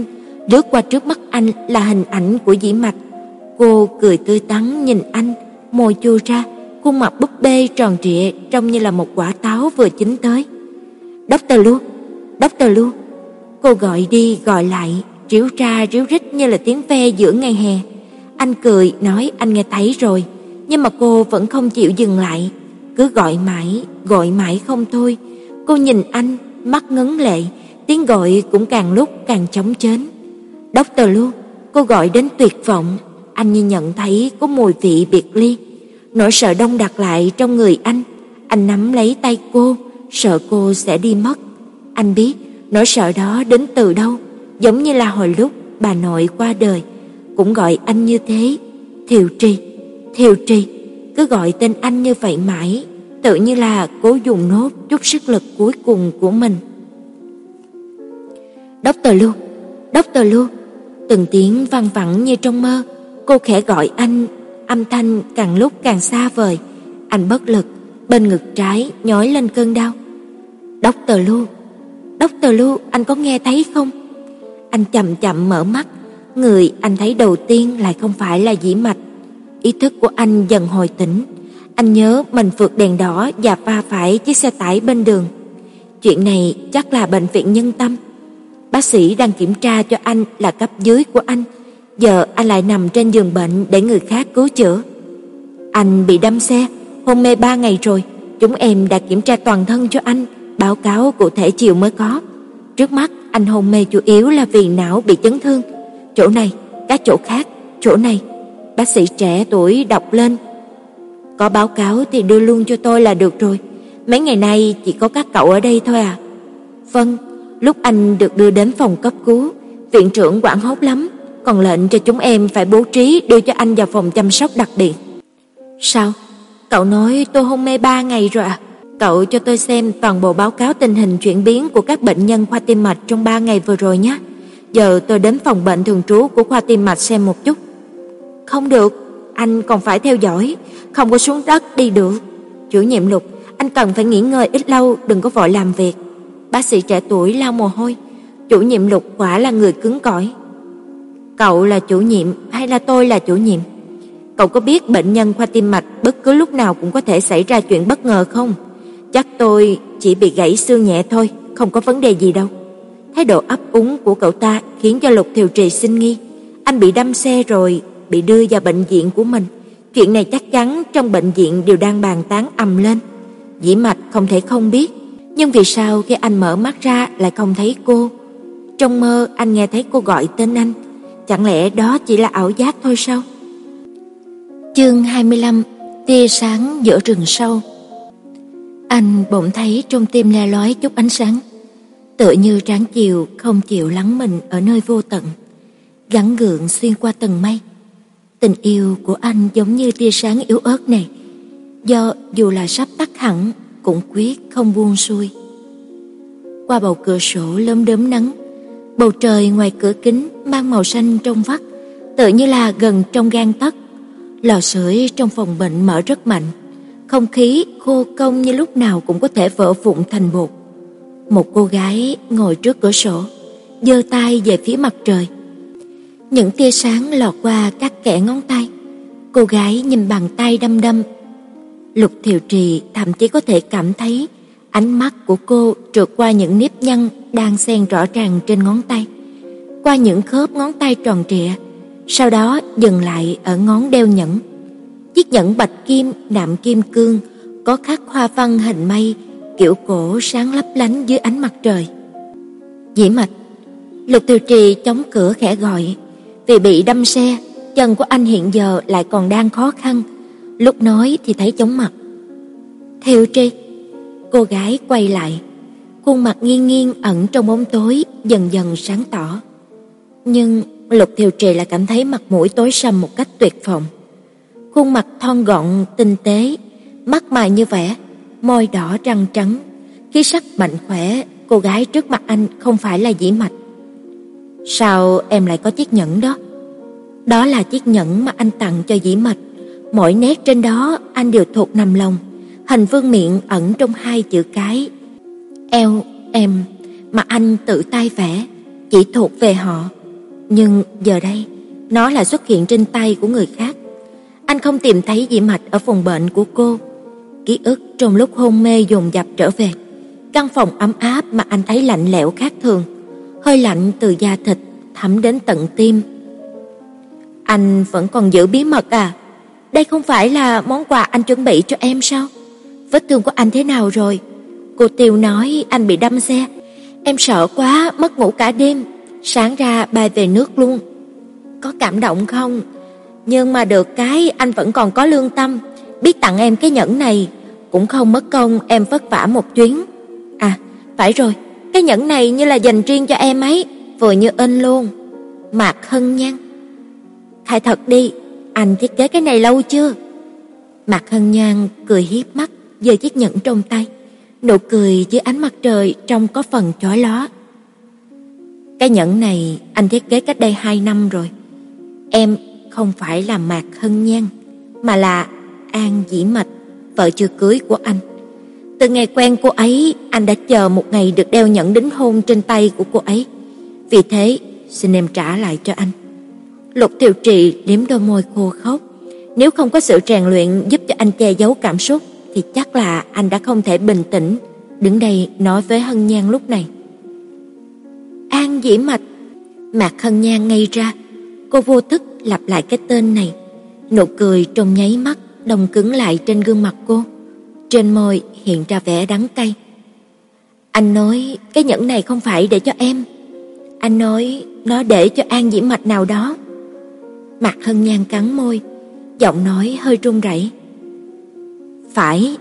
Lướt qua trước mắt anh là hình ảnh của Dĩ Mạch. Cô cười tươi tắn nhìn anh, môi chua ra, khuôn mặt búp bê tròn trịa trông như là một quả táo vừa chín tới. "Doctor Lu, Doctor Lu." Cô gọi đi gọi lại, ríu ra ríu rít như là tiếng ve giữa ngày hè. Anh cười nói anh nghe thấy rồi, nhưng mà cô vẫn không chịu dừng lại, cứ gọi mãi, gọi mãi không thôi. Cô nhìn anh, mắt ngấn lệ, tiếng gọi cũng càng lúc càng chóng chến. "Doctor Lu." Cô gọi đến tuyệt vọng, anh như nhận thấy có mùi vị biệt ly. Nỗi sợ đông đặc lại trong người anh, anh nắm lấy tay cô, sợ cô sẽ đi mất. Anh biết nỗi sợ đó đến từ đâu, giống như là hồi lúc bà nội qua đời, cũng gọi anh như thế. Thiều Trì, Thiều Trì, cứ gọi tên anh như vậy mãi, tự như là cố dùng nốt chút sức lực cuối cùng của mình. "Doctor Lu, Doctor Lu." Từng tiếng vang vẳng như trong mơ. Cô khẽ gọi anh, âm thanh càng lúc càng xa vời. Anh bất lực, bên ngực trái nhói lên cơn đau. "Doctor Lu, Doctor Lu, anh có nghe thấy không?" Anh chậm chậm mở mắt, người anh thấy đầu tiên lại không phải là Dĩ Mạch. Ý thức của anh dần hồi tỉnh. Anh nhớ mình vượt đèn đỏ và va phải chiếc xe tải bên đường. Chuyện này chắc là bệnh viện Nhân Tâm. Bác sĩ đang kiểm tra cho anh là cấp dưới của anh. Giờ anh lại nằm trên giường bệnh để người khác cứu chữa. Anh bị đâm xe, hôn mê ba ngày rồi. Chúng em đã kiểm tra toàn thân cho anh, báo cáo cụ thể chiều mới có. Trước mắt anh hôn mê chủ yếu là vì não bị chấn thương. Chỗ này, các chỗ khác, chỗ này. Bác sĩ trẻ tuổi đọc lên. "Có báo cáo thì đưa luôn cho tôi là được rồi. Mấy ngày nay chỉ có các cậu ở đây thôi à?" "Vâng." Lúc anh được đưa đến phòng cấp cứu, viện trưởng hoảng hốt lắm, còn lệnh cho chúng em phải bố trí đưa cho anh vào phòng chăm sóc đặc biệt. "Sao? Cậu nói tôi hôn mê ba ngày rồi à? Cậu cho tôi xem toàn bộ báo cáo tình hình chuyển biến của các bệnh nhân khoa tim mạch trong ba ngày vừa rồi nhé. Giờ tôi đến phòng bệnh thường trú của khoa tim mạch xem một chút." "Không được, anh còn phải theo dõi, không có xuống đất đi được. Chủ nhiệm Lục, anh cần phải nghỉ ngơi ít lâu, đừng có vội làm việc." Bác sĩ trẻ tuổi lau mồ hôi. Chủ nhiệm Lục quả là người cứng cỏi. "Cậu là chủ nhiệm hay là tôi là chủ nhiệm? Cậu có biết bệnh nhân khoa tim mạch bất cứ lúc nào cũng có thể xảy ra chuyện bất ngờ không? Chắc tôi chỉ bị gãy xương nhẹ thôi, không có vấn đề gì đâu." Thái độ ấp úng của cậu ta khiến cho Lục Thiều Trì sinh nghi. Anh bị đâm xe rồi, bị đưa vào bệnh viện của mình. Chuyện này chắc chắn trong bệnh viện đều đang bàn tán ầm lên. Dĩ Mạch không thể không biết, nhưng vì sao khi anh mở mắt ra lại không thấy cô? Trong mơ anh nghe thấy cô gọi tên anh, chẳng lẽ đó chỉ là ảo giác thôi sao? Chương hai mươi lăm, tia sáng giữa rừng sâu. Anh bỗng thấy trong tim le lói chút ánh sáng, tựa như tráng chiều không chịu lắng mình ở nơi vô tận, gắn gượng xuyên qua tầng mây. Tình yêu của anh giống như tia sáng yếu ớt này, do dù là sắp tắt hẳn cũng quyết không buông xuôi. Qua bầu cửa sổ lấm đốm nắng, bầu trời ngoài cửa kính mang màu xanh trong vắt, tựa như là gần trong gang tấc. Lò sưởi trong phòng bệnh mở rất mạnh, không khí khô cong như lúc nào cũng có thể vỡ vụn thành bột. Một cô gái ngồi trước cửa sổ, giơ tay về phía mặt trời. Những tia sáng lọt qua các kẽ ngón tay. Cô gái nhìn bàn tay đăm đăm. Lục Thiều Trì thậm chí có thể cảm thấy ánh mắt của cô trượt qua những nếp nhăn đang xen rõ ràng trên ngón tay, qua những khớp ngón tay tròn trịa, sau đó dừng lại ở ngón đeo nhẫn. Chiếc nhẫn bạch kim nạm kim cương có khắc hoa văn hình mây, kiểu cổ sáng lấp lánh dưới ánh mặt trời. Dĩ Mạch. Lục Thiều Trì chống cửa khẽ gọi. Vì bị đâm xe, chân của anh hiện giờ lại còn đang khó khăn, lúc nói thì thấy chóng mặt. Thiều Trì. Cô gái quay lại, khuôn mặt nghiêng nghiêng ẩn trong bóng tối dần dần sáng tỏ. Nhưng Lục Thiều Trì lại cảm thấy mặt mũi tối sầm một cách tuyệt vọng. Khuôn mặt thon gọn tinh tế, mắt mày như vẽ, môi đỏ răng trắng, khí sắc mạnh khỏe. Cô gái trước mặt anh không phải là Dĩ Mạch. Sao em lại có chiếc nhẫn đó? Đó là chiếc nhẫn mà anh tặng cho Dĩ Mạch. Mỗi nét trên đó anh đều thuộc nằm lòng. Hình vương miện ẩn trong hai chữ cái eo em mà anh tự tay vẽ, chỉ thuộc về họ. Nhưng giờ đây, nó lại xuất hiện trên tay của người khác. Anh không tìm thấy Dĩ Mạch ở phòng bệnh của cô. Ký ức trong lúc hôn mê dồn dập trở về. Căn phòng ấm áp mà anh thấy lạnh lẽo khác thường, hơi lạnh từ da thịt thấm đến tận tim. Anh vẫn còn giữ bí mật à? Đây không phải là món quà anh chuẩn bị cho em sao? Vết thương của anh thế nào rồi? Cô Tiêu nói anh bị đâm xe. Em sợ quá, mất ngủ cả đêm, sáng ra bay về nước luôn. Có cảm động không? Nhưng mà được cái anh vẫn còn có lương tâm, biết tặng em cái nhẫn này, cũng không mất công em vất vả một chuyến. À, phải rồi, cái nhẫn này như là dành riêng cho em ấy, vừa như in luôn. Mạc Hân Nhan. Khai thật đi, anh thiết kế cái này lâu chưa? Mạc Hân Nhan cười hiếp mắt, giơ chiếc nhẫn trong tay. Nụ cười dưới ánh mặt trời trông có phần chói lóa. Cái nhẫn này anh thiết kế cách đây hai năm rồi. Em không phải là Mạc Hân Nhan, mà là An Dĩ Mạch, vợ chưa cưới của anh. Từ ngày quen cô ấy, anh đã chờ một ngày được đeo nhẫn đính hôn trên tay của cô ấy. Vì thế, xin em trả lại cho anh. Lục Thiều Trì liếm đôi môi khô khốc. Nếu không có sự rèn luyện giúp cho anh che giấu cảm xúc, thì chắc là anh đã không thể bình tĩnh đứng đây nói với Hân Nhan lúc này. An Dĩ Mạch. Mạc Hân Nhan ngây ra. Cô vô thức lặp lại cái tên này. Nụ cười trong nháy mắt đông cứng lại trên gương mặt cô. Trên môi hiện ra vẻ đắng cay. Anh nói cái nhẫn này không phải để cho em. Anh nói nó để cho An Dĩ Mạch nào đó. Mạc Hân Nhan cắn môi, giọng nói hơi run rẩy. Phải.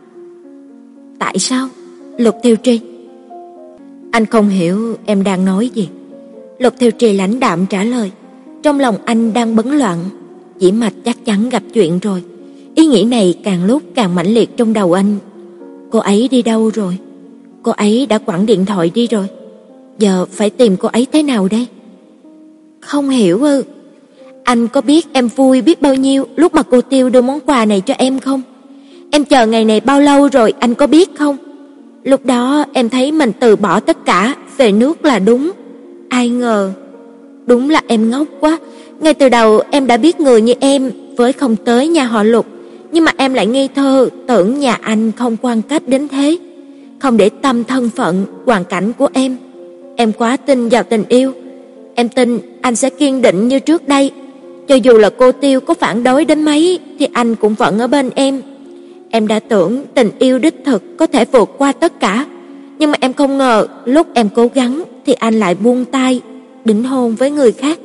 Tại sao? Lục Thiều Trì. Anh không hiểu em đang nói gì. Lục Thiều Trì lãnh đạm trả lời. Trong lòng anh đang bấn loạn. Dĩ Mạch chắc chắn gặp chuyện rồi. Ý nghĩ này càng lúc càng mãnh liệt trong đầu anh. Cô ấy đi đâu rồi? Cô ấy đã quẳng điện thoại đi rồi. Giờ phải tìm cô ấy thế nào đây? Không hiểu ư? Anh có biết em vui biết bao nhiêu lúc mà cô Tiêu đưa món quà này cho em không? Em chờ ngày này bao lâu rồi anh có biết không? Lúc đó em thấy mình từ bỏ tất cả, về nước là đúng. Ai ngờ, đúng là em ngốc quá. Ngay từ đầu em đã biết người như em với không tới nhà họ Lục, nhưng mà em lại ngây thơ tưởng nhà anh không quan cách đến thế, không để tâm thân phận, hoàn cảnh của em. Em quá tin vào tình yêu. Em tin anh sẽ kiên định như trước đây. Cho dù là cô Tiêu có phản đối đến mấy thì anh cũng vẫn ở bên em. Em đã tưởng tình yêu đích thực có thể vượt qua tất cả, nhưng mà em không ngờ lúc em cố gắng thì anh lại buông tay, đính hôn với người khác.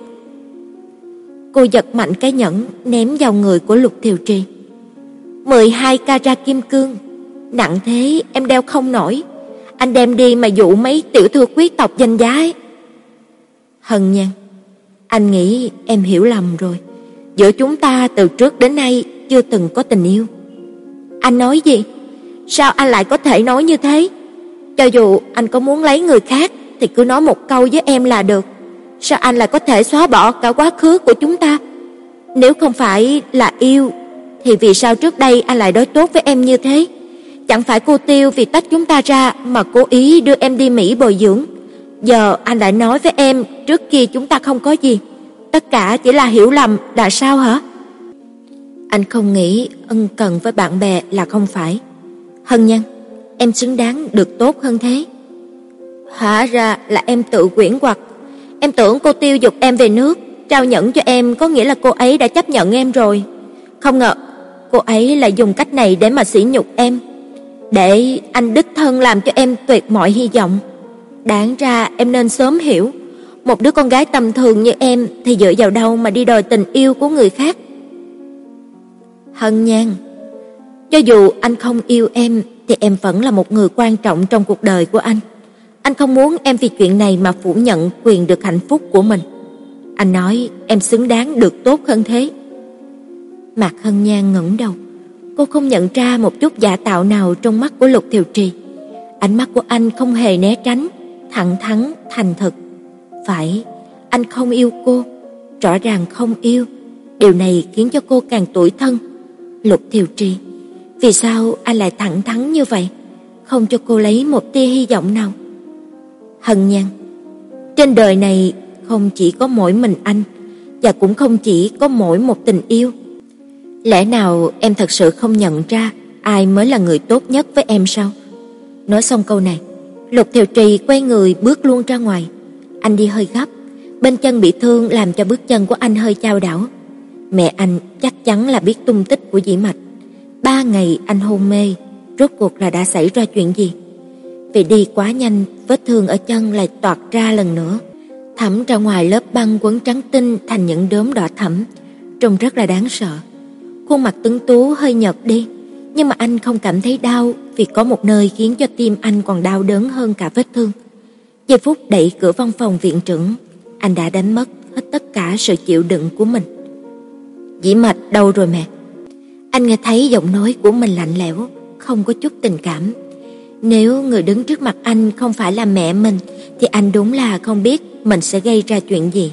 Cô giật mạnh cái nhẫn ném vào người của Lục Thiều Trì. mười hai carat kim cương, nặng thế em đeo không nổi. Anh đem đi mà dụ mấy tiểu thư quý tộc danh giá ấy. Hân Nhan, anh nghĩ em hiểu lầm rồi. Giữa chúng ta từ trước đến nay chưa từng có tình yêu. Anh nói gì? Sao anh lại có thể nói như thế? Cho dù anh có muốn lấy người khác thì cứ nói một câu với em là được. Sao anh lại có thể xóa bỏ cả quá khứ của chúng ta? Nếu không phải là yêu thì vì sao trước đây anh lại đối tốt với em như thế? Chẳng phải cô Tiêu vì tách chúng ta ra mà cố ý đưa em đi Mỹ bồi dưỡng. Giờ anh lại nói với em trước kia chúng ta không có gì. Tất cả chỉ là hiểu lầm là sao hả? Anh không nghĩ ân cần với bạn bè là không phải. Hân Nhan, em xứng đáng được tốt hơn thế. Hóa ra là em tự quyển hoặc. Em tưởng cô Tiêu giục em về nước, trao nhẫn cho em có nghĩa là cô ấy đã chấp nhận em rồi. Không ngờ cô ấy lại dùng cách này để mà sỉ nhục em, để anh đích thân làm cho em tuyệt mọi hy vọng. Đáng ra em nên sớm hiểu, một đứa con gái tầm thường như em thì dựa vào đâu mà đi đòi tình yêu của người khác. Hân Nhan, cho dù anh không yêu em thì em vẫn là một người quan trọng trong cuộc đời của anh. Anh không muốn em vì chuyện này mà phủ nhận quyền được hạnh phúc của mình. Anh nói em xứng đáng được tốt hơn thế. Mạc Hân Nhan ngẩng đầu. Cô không nhận ra một chút giả tạo nào trong mắt của Lục Thiều Trì. Ánh mắt của anh không hề né tránh, thẳng thắn, thành thực. Phải, anh không yêu cô, rõ ràng không yêu. Điều này khiến cho cô càng tủi thân. Lục Thiều Trì, vì sao anh lại thẳng thắn như vậy, không cho cô lấy một tia hy vọng nào? Hân Nhan, trên đời này không chỉ có mỗi mình anh, và cũng không chỉ có mỗi một tình yêu. Lẽ nào em thật sự không nhận ra ai mới là người tốt nhất với em sao? Nói xong câu này, Lục Thiều Trì quay người bước luôn ra ngoài. Anh đi hơi gấp, bên chân bị thương làm cho bước chân của anh hơi chao đảo. Mẹ anh chắc chắn là biết tung tích của Dĩ Mạch. Ba ngày anh hôn mê, rốt cuộc là đã xảy ra chuyện gì? Vì đi quá nhanh, vết thương ở chân lại toạc ra lần nữa, thẩm ra ngoài lớp băng quấn trắng tinh thành những đốm đỏ thẫm, trông rất là đáng sợ. Khuôn mặt tuấn tú hơi nhợt đi, nhưng mà anh không cảm thấy đau, vì có một nơi khiến cho tim anh còn đau đớn hơn cả vết thương. Giây phút đẩy cửa văn phòng viện trưởng, anh đã đánh mất hết tất cả sự chịu đựng của mình. Dĩ Mạch đâu rồi mẹ? Anh nghe thấy giọng nói của mình lạnh lẽo, không có chút tình cảm. Nếu người đứng trước mặt anh không phải là mẹ mình, thì anh đúng là không biết mình sẽ gây ra chuyện gì.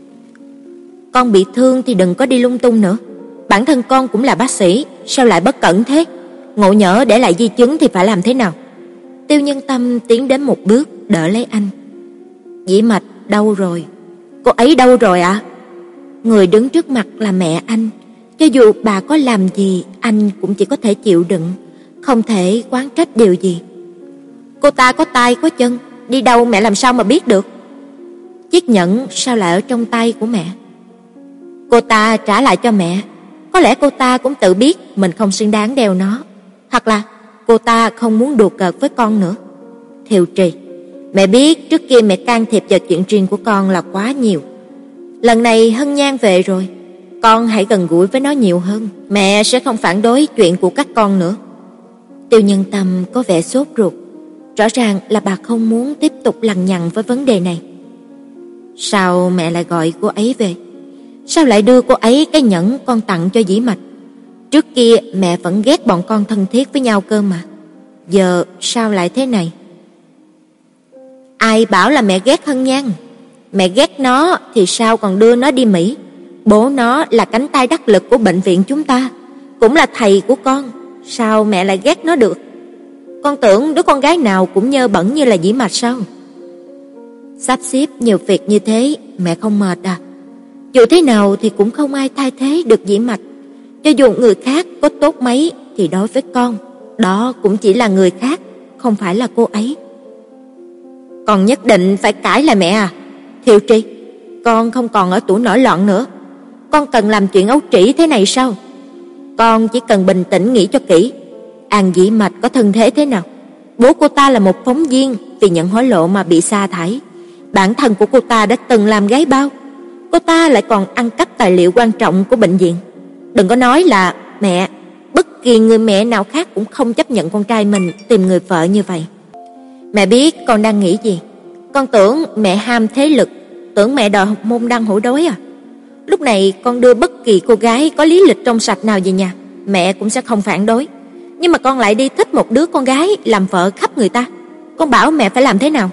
Con bị thương thì đừng có đi lung tung nữa. Bản thân con cũng là bác sĩ, sao lại bất cẩn thế? Ngộ nhỡ để lại di chứng thì phải làm thế nào? Tiêu Nhân Tâm tiến đến một bước đỡ lấy anh. Dĩ Mạch đâu rồi? Cô ấy đâu rồi ạ? À? Người đứng trước mặt là mẹ anh, cho dù bà có làm gì anh cũng chỉ có thể chịu đựng, không thể oán trách điều gì. Cô ta có tay có chân, đi đâu mẹ làm sao mà biết được? Chiếc nhẫn sao lại ở trong tay của mẹ? Cô ta trả lại cho mẹ. Có lẽ cô ta cũng tự biết mình không xứng đáng đeo nó, hoặc là cô ta không muốn đùa cợt với con nữa. Thiều Trì, mẹ biết trước kia mẹ can thiệp vào chuyện riêng của con là quá nhiều. Lần này Hân Nhan về rồi, con hãy gần gũi với nó nhiều hơn, mẹ sẽ không phản đối chuyện của các con nữa. Tiêu Nhân Tâm có vẻ sốt ruột, rõ ràng là bà không muốn tiếp tục lằng nhằng với vấn đề này. Sao mẹ lại gọi cô ấy về? Sao lại đưa cô ấy cái nhẫn con tặng cho Dĩ Mạch? Trước kia mẹ vẫn ghét bọn con thân thiết với nhau cơ mà, giờ sao lại thế này? Ai bảo là mẹ ghét Hân Nhan? Mẹ ghét nó thì sao còn đưa nó đi Mỹ? Bố nó là cánh tay đắc lực của bệnh viện chúng ta, cũng là thầy của con, sao mẹ lại ghét nó được? Con tưởng đứa con gái nào cũng nhơ bẩn như là Dĩ Mạch sao? Sắp xếp nhiều việc như thế, mẹ không mệt à? Dù thế nào thì cũng không ai thay thế được Dĩ Mạch. Cho dù người khác có tốt mấy thì đối với con, đó cũng chỉ là người khác, không phải là cô ấy. Con nhất định phải cãi lại mẹ à? Thiều Trì, con không còn ở tuổi nổi loạn nữa. Con cần làm chuyện ấu trĩ thế này sao? Con chỉ cần bình tĩnh nghĩ cho kỹ. An Dĩ Mạch có thân thế thế nào? Bố cô ta là một phóng viên, vì nhận hối lộ mà bị sa thải. Bản thân của cô ta đã từng làm gái bao. Cô ta lại còn ăn cắp tài liệu quan trọng của bệnh viện. Đừng có nói là mẹ, bất kỳ người mẹ nào khác cũng không chấp nhận con trai mình tìm người vợ như vậy. Mẹ biết con đang nghĩ gì. Con tưởng mẹ ham thế lực, tưởng mẹ đòi môn đăng hổ đối à? Lúc này con đưa bất kỳ cô gái có lý lịch trong sạch nào về nhà, mẹ cũng sẽ không phản đối. Nhưng mà con lại đi thích một đứa con gái làm vợ khắp người ta. Con bảo mẹ phải làm thế nào?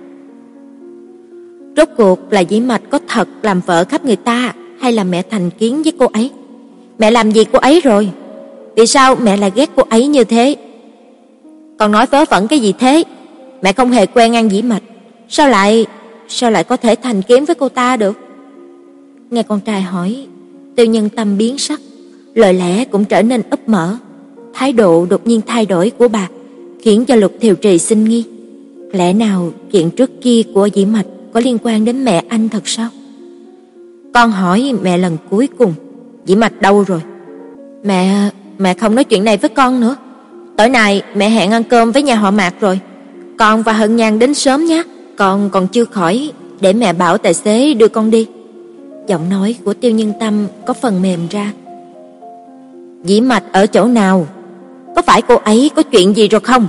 Rốt cuộc là Dĩ Mạch có thật làm vợ khắp người ta, hay là mẹ thành kiến với cô ấy? Mẹ làm gì cô ấy rồi? Vì sao mẹ lại ghét cô ấy như thế? Con nói vớ vẩn cái gì thế? Mẹ không hề quen An Dĩ Mạch, sao lại sao lại có thể thành kiến với cô ta được? Nghe con trai hỏi, Tiêu Nhân Tâm biến sắc, lời lẽ cũng trở nên úp mở. Thái độ đột nhiên thay đổi của bà khiến cho Lục Thiều Trì sinh nghi. Lẽ nào chuyện trước kia của Dĩ Mạch có liên quan đến mẹ anh thật sao? Con hỏi mẹ lần cuối cùng, Dĩ Mạch đâu rồi? Mẹ, mẹ không nói chuyện này với con nữa. Tối nay mẹ hẹn ăn cơm với nhà họ Mạc rồi. Con và Hân Nhan đến sớm nhé. Con còn chưa khỏi, để mẹ bảo tài xế đưa con đi. Giọng nói của Tiêu Nhân Tâm có phần mềm ra. Dĩ Mạch ở chỗ nào? Có phải cô ấy có chuyện gì rồi không?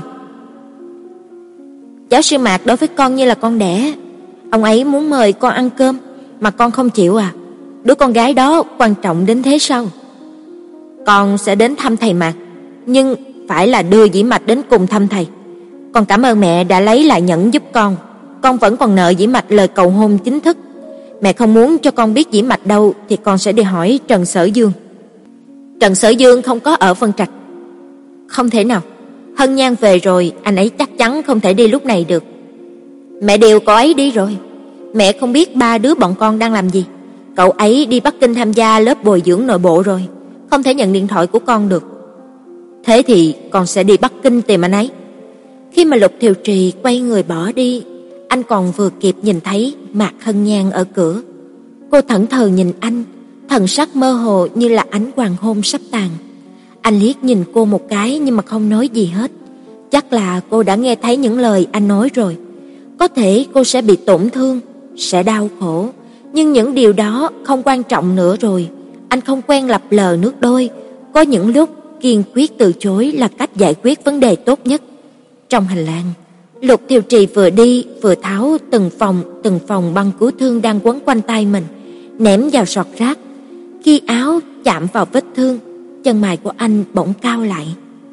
Giáo sư Mạc đối với con như là con đẻ. Ông ấy muốn mời con ăn cơm mà con không chịu à? Đứa con gái đó quan trọng đến thế sao? Con sẽ đến thăm thầy Mạc, nhưng phải là đưa Dĩ Mạch đến cùng thăm thầy. Con cảm ơn mẹ đã lấy lại nhẫn giúp con. Con vẫn còn nợ Dĩ Mạch lời cầu hôn chính thức. Mẹ không muốn cho con biết Dĩ Mạch đâu thì con sẽ đi hỏi Trần Sở Dương. Trần Sở Dương không có ở Vân Trạch. Không thể nào. Hân Nhan về rồi, anh ấy chắc chắn không thể đi lúc này được. Mẹ điều cô ấy đi rồi. mẹ không biết ba đứa bọn con đang làm gì. Cậu ấy đi Bắc Kinh tham gia lớp bồi dưỡng nội bộ rồi, không thể nhận điện thoại của con được. Thế thì con sẽ đi Bắc Kinh tìm anh ấy. Khi mà Lục Thiều Trì quay người bỏ đi, anh còn vừa kịp nhìn thấy Mạc Hân Nhan ở cửa. Cô thẫn thờ nhìn anh, thần sắc mơ hồ như là ánh hoàng hôn sắp tàn. Anh liếc nhìn cô một cái nhưng mà không nói gì hết. Chắc là cô đã nghe thấy những lời anh nói rồi. Có thể cô sẽ bị tổn thương, sẽ đau khổ, nhưng những điều đó không quan trọng nữa rồi. Anh không quen lập lờ nước đôi, có những lúc kiên quyết từ chối là cách giải quyết vấn đề tốt nhất. Trong hành lang, Lục Thiều Trì vừa đi vừa tháo từng phòng từng phòng băng cứu thương đang quấn quanh tay mình, ném vào sọt rác. Khi áo chạm vào vết thương, chân mày của anh bỗng cau lại.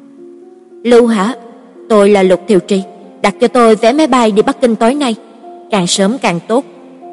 Lưu hả? Tôi là Lục Thiều Trì, đặt cho tôi vé máy bay đi Bắc Kinh tối nay, càng sớm càng tốt.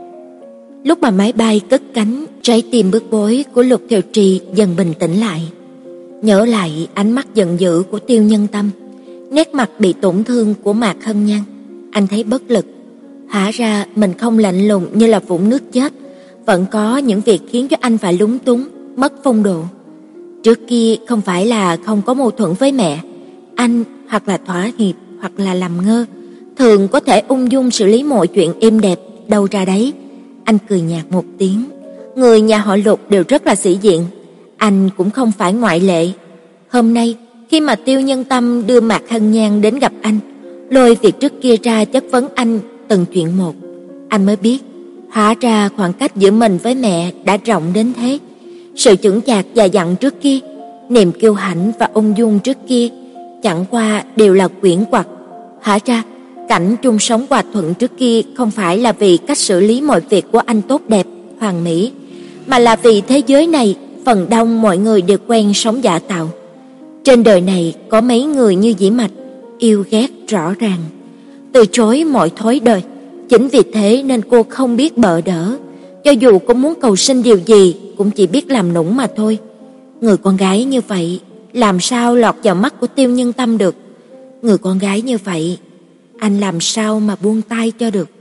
Lúc mà máy bay cất cánh, trái tim bức bối của Lục Thiều Trì dần bình tĩnh lại. Nhớ lại ánh mắt giận dữ của Tiêu Nhân Tâm, nét mặt bị tổn thương của Mạc Hân Nhan, anh thấy bất lực. Hóa ra mình không lạnh lùng như là vũng nước chết, vẫn có những việc khiến cho anh phải lúng túng, mất phong độ. Trước kia không phải là không có mâu thuẫn với mẹ, anh hoặc là thỏa hiệp hoặc là làm ngơ, thường có thể ung dung xử lý mọi chuyện êm đẹp, đâu ra đấy. Anh cười nhạt một tiếng, người nhà họ Lục đều rất là sĩ diện, anh cũng không phải ngoại lệ. Hôm nay khi mà Tiêu Nhân Tâm đưa Mạc Hân Nhan đến gặp anh, lôi việc trước kia ra chất vấn anh từng chuyện một, anh mới biết hóa ra khoảng cách giữa mình với mẹ đã rộng đến thế. Sự chững chạc và dặn trước kia, niềm kiêu hãnh và ung dung trước kia, chẳng qua đều là quyển quặt. Hóa ra cảnh chung sống hòa thuận trước kia không phải là vì cách xử lý mọi việc của anh tốt đẹp, hoàn mỹ, mà là vì thế giới này phần đông mọi người đều quen sống giả tạo. Trên đời này có mấy người như Dĩ Mạch, yêu ghét rõ ràng, từ chối mọi thói đời. Chính vì thế nên cô không biết bợ đỡ, cho dù cô muốn cầu xin điều gì cũng chỉ biết làm nũng mà thôi. Người con gái như vậy làm sao lọt vào mắt của Tiêu Nhân Tâm được? Người con gái như vậy, anh làm sao mà buông tay cho được?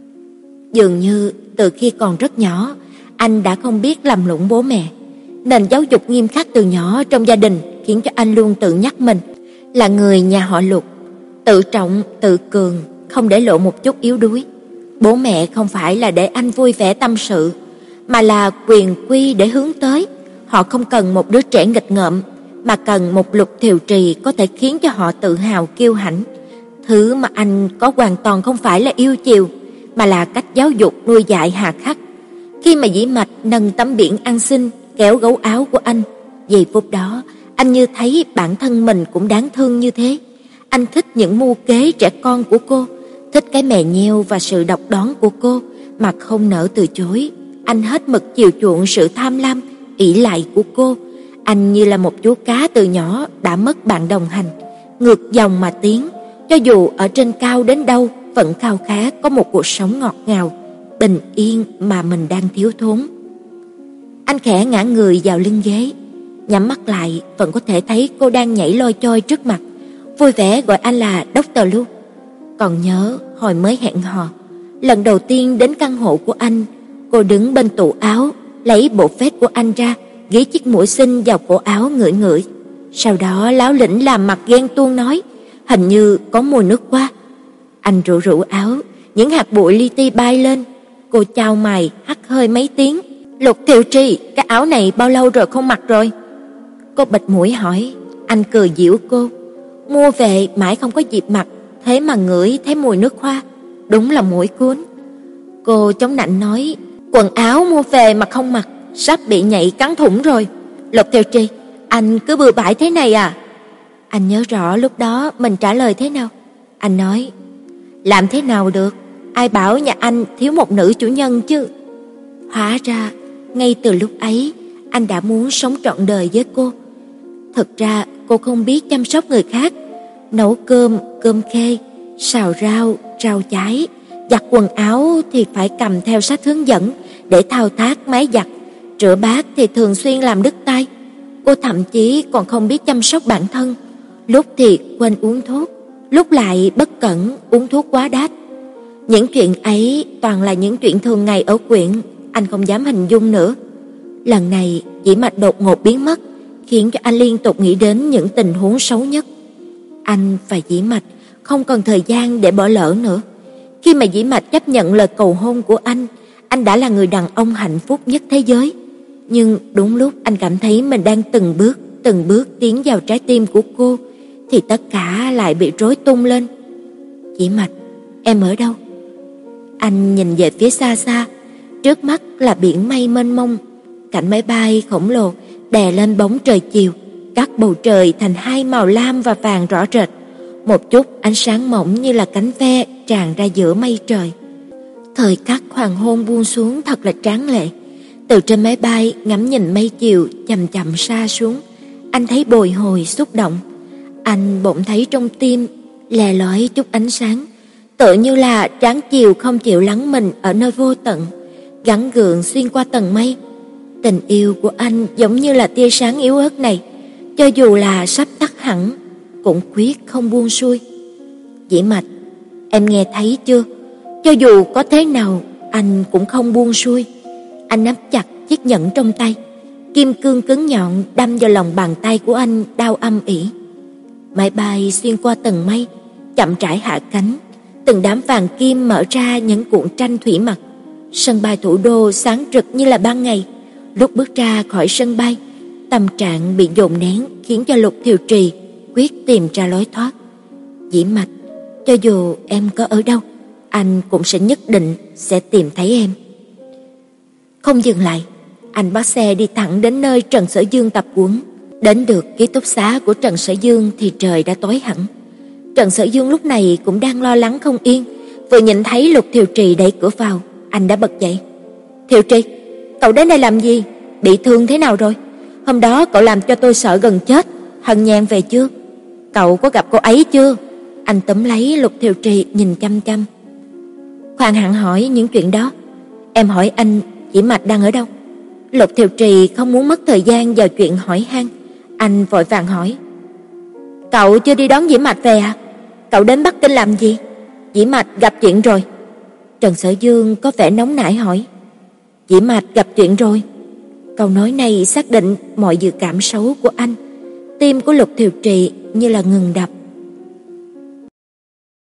Dường như từ khi còn rất nhỏ, anh đã không biết làm nũng bố mẹ. Nền giáo dục nghiêm khắc từ nhỏ trong gia đình khiến cho anh luôn tự nhắc mình là người nhà họ Lục, tự trọng, tự cường, không để lộ một chút yếu đuối. Bố mẹ không phải là để anh vui vẻ tâm sự, mà là quyền quy để hướng tới. Họ không cần một đứa trẻ nghịch ngợm, mà cần một Lục Thiều Trì có thể khiến cho họ tự hào kiêu hãnh. Thứ mà anh có hoàn toàn không phải là yêu chiều, mà là cách giáo dục nuôi dạy hà khắc. Khi mà Dĩ Mạch nâng tấm biển ăn xin kéo gấu áo của anh, giây phút đó anh như thấy bản thân mình cũng đáng thương như thế. Anh thích những mưu kế trẻ con của cô, thích cái mè nheo và sự độc đoán của cô mà không nỡ từ chối. Anh hết mực chiều chuộng sự tham lam, ỷ lại của cô. Anh như là một chú cá từ nhỏ đã mất bạn đồng hành, ngược dòng mà tiến, cho dù ở trên cao đến đâu vẫn khao khát có một cuộc sống ngọt ngào, bình yên mà mình đang thiếu thốn. Anh khẽ ngã người vào lưng ghế, nhắm mắt lại vẫn có thể thấy cô đang nhảy loi choi trước mặt, vui vẻ gọi anh là Doctor Lưu. Còn nhớ hồi mới hẹn hò, lần đầu tiên đến căn hộ của anh, cô đứng bên tủ áo, lấy bộ vest của anh ra, ghi chiếc mũi xinh vào cổ áo ngửi ngửi. Sau đó láo lĩnh làm mặt ghen tuông nói, hình như có mùi nước hoa. Anh rủ rủ áo, những hạt bụi li ti bay lên. Cô chau mày hắt hơi mấy tiếng. Lục Thiều Trì, cái áo này bao lâu rồi không mặc rồi? Cô bịt mũi hỏi. Anh cười giễu cô, mua về mãi không có dịp mặc, thế mà ngửi thấy mùi nước hoa, đúng là mũi cuốn. Cô chống nạnh nói, quần áo mua về mà không mặc, sắp bị nhạy cắn thủng rồi. Lục Thiều Trì, anh cứ bừa bãi thế này à? Anh nhớ rõ lúc đó mình trả lời thế nào. Anh nói, làm thế nào được, ai bảo nhà anh thiếu một nữ chủ nhân chứ. Hóa ra ngay từ lúc ấy anh đã muốn sống trọn đời với cô. Thực ra cô không biết chăm sóc người khác, nấu cơm, cơm khê, xào rau, rau cháy, giặt quần áo thì phải cầm theo sách hướng dẫn để thao tác máy giặt, rửa bát thì thường xuyên làm đứt tay. Cô thậm chí còn không biết chăm sóc bản thân, lúc thì quên uống thuốc, lúc lại bất cẩn uống thuốc quá đắt. Những chuyện ấy toàn là những chuyện thường ngày ở quyện, anh không dám hình dung nữa. Lần này Dĩ Mạch đột ngột biến mất, khiến cho anh liên tục nghĩ đến những tình huống xấu nhất. Anh và Dĩ Mạch không còn thời gian để bỏ lỡ nữa. Khi mà Dĩ Mạch chấp nhận lời cầu hôn của anh, anh đã là người đàn ông hạnh phúc nhất thế giới. Nhưng đúng lúc anh cảm thấy mình đang từng bước, từng bước tiến vào trái tim của cô, thì tất cả lại bị rối tung lên. Dĩ Mạch, em ở đâu? Anh nhìn về phía xa xa, trước mắt là biển mây mênh mông, cảnh máy bay khổng lồ đè lên bóng trời chiều, cắt bầu trời thành hai màu lam và vàng rõ rệt. Một chút ánh sáng mỏng như là cánh ve tràn ra giữa mây trời. Thời khắc hoàng hôn buông xuống thật là tráng lệ. Từ trên máy bay ngắm nhìn mây chiều chậm chậm xa xuống, anh thấy bồi hồi xúc động. Anh bỗng thấy trong tim lè lói chút ánh sáng, tựa như là tráng chiều không chịu lắng mình ở nơi vô tận, gắng gượng xuyên qua tầng mây. Tình yêu của anh giống như là tia sáng yếu ớt này, cho dù là sắp tắt hẳn cũng quyết không buông xuôi. Dĩ Mạch, em nghe thấy chưa? Cho dù có thế nào, anh cũng không buông xuôi. Anh nắm chặt chiếc nhẫn trong tay, kim cương cứng nhọn đâm vào lòng bàn tay của anh, đau âm ỉ. Máy bay xuyên qua tầng mây, chậm rãi hạ cánh, từng đám vàng kim mở ra những cuộn tranh thủy mặc. Sân bay thủ đô sáng rực như là ban ngày. Lúc bước ra khỏi sân bay, tâm trạng bị dồn nén khiến cho Lục Thiều Trì quyết tìm ra lối thoát. Dĩ Mạch, cho dù em có ở đâu, anh cũng sẽ nhất định sẽ tìm thấy em. Không dừng lại, anh bắt xe đi thẳng đến nơi Trần Sở Dương tập huấn. Đến được ký túc xá của Trần Sở Dương thì trời đã tối hẳn. Trần Sở Dương lúc này cũng đang lo lắng không yên, vừa nhìn thấy Lục Thiều Trì đẩy cửa vào, anh đã bật dậy. Thiều Trì, cậu đến đây làm gì? Bị thương thế nào rồi? Hôm đó cậu làm cho tôi sợ gần chết. Hân Nhan về chưa? Cậu có gặp cô ấy chưa? Anh túm lấy Lục Thiều Trì nhìn chăm chăm. Khoan hẳn hỏi những chuyện đó. Em hỏi anh Dĩ Mạch đang ở đâu? Lục Thiều Trì không muốn mất thời gian vào chuyện hỏi han. Anh vội vàng hỏi. Cậu chưa đi đón Dĩ Mạch về à? Cậu đến Bắc Kinh làm gì? Dĩ Mạch gặp chuyện rồi. Trần Sở Dương có vẻ nóng nảy hỏi. Dĩ Mạch gặp chuyện rồi. Câu nói này xác định mọi dự cảm xấu của anh. Tim của Lục Thiều Trì như là ngừng đập.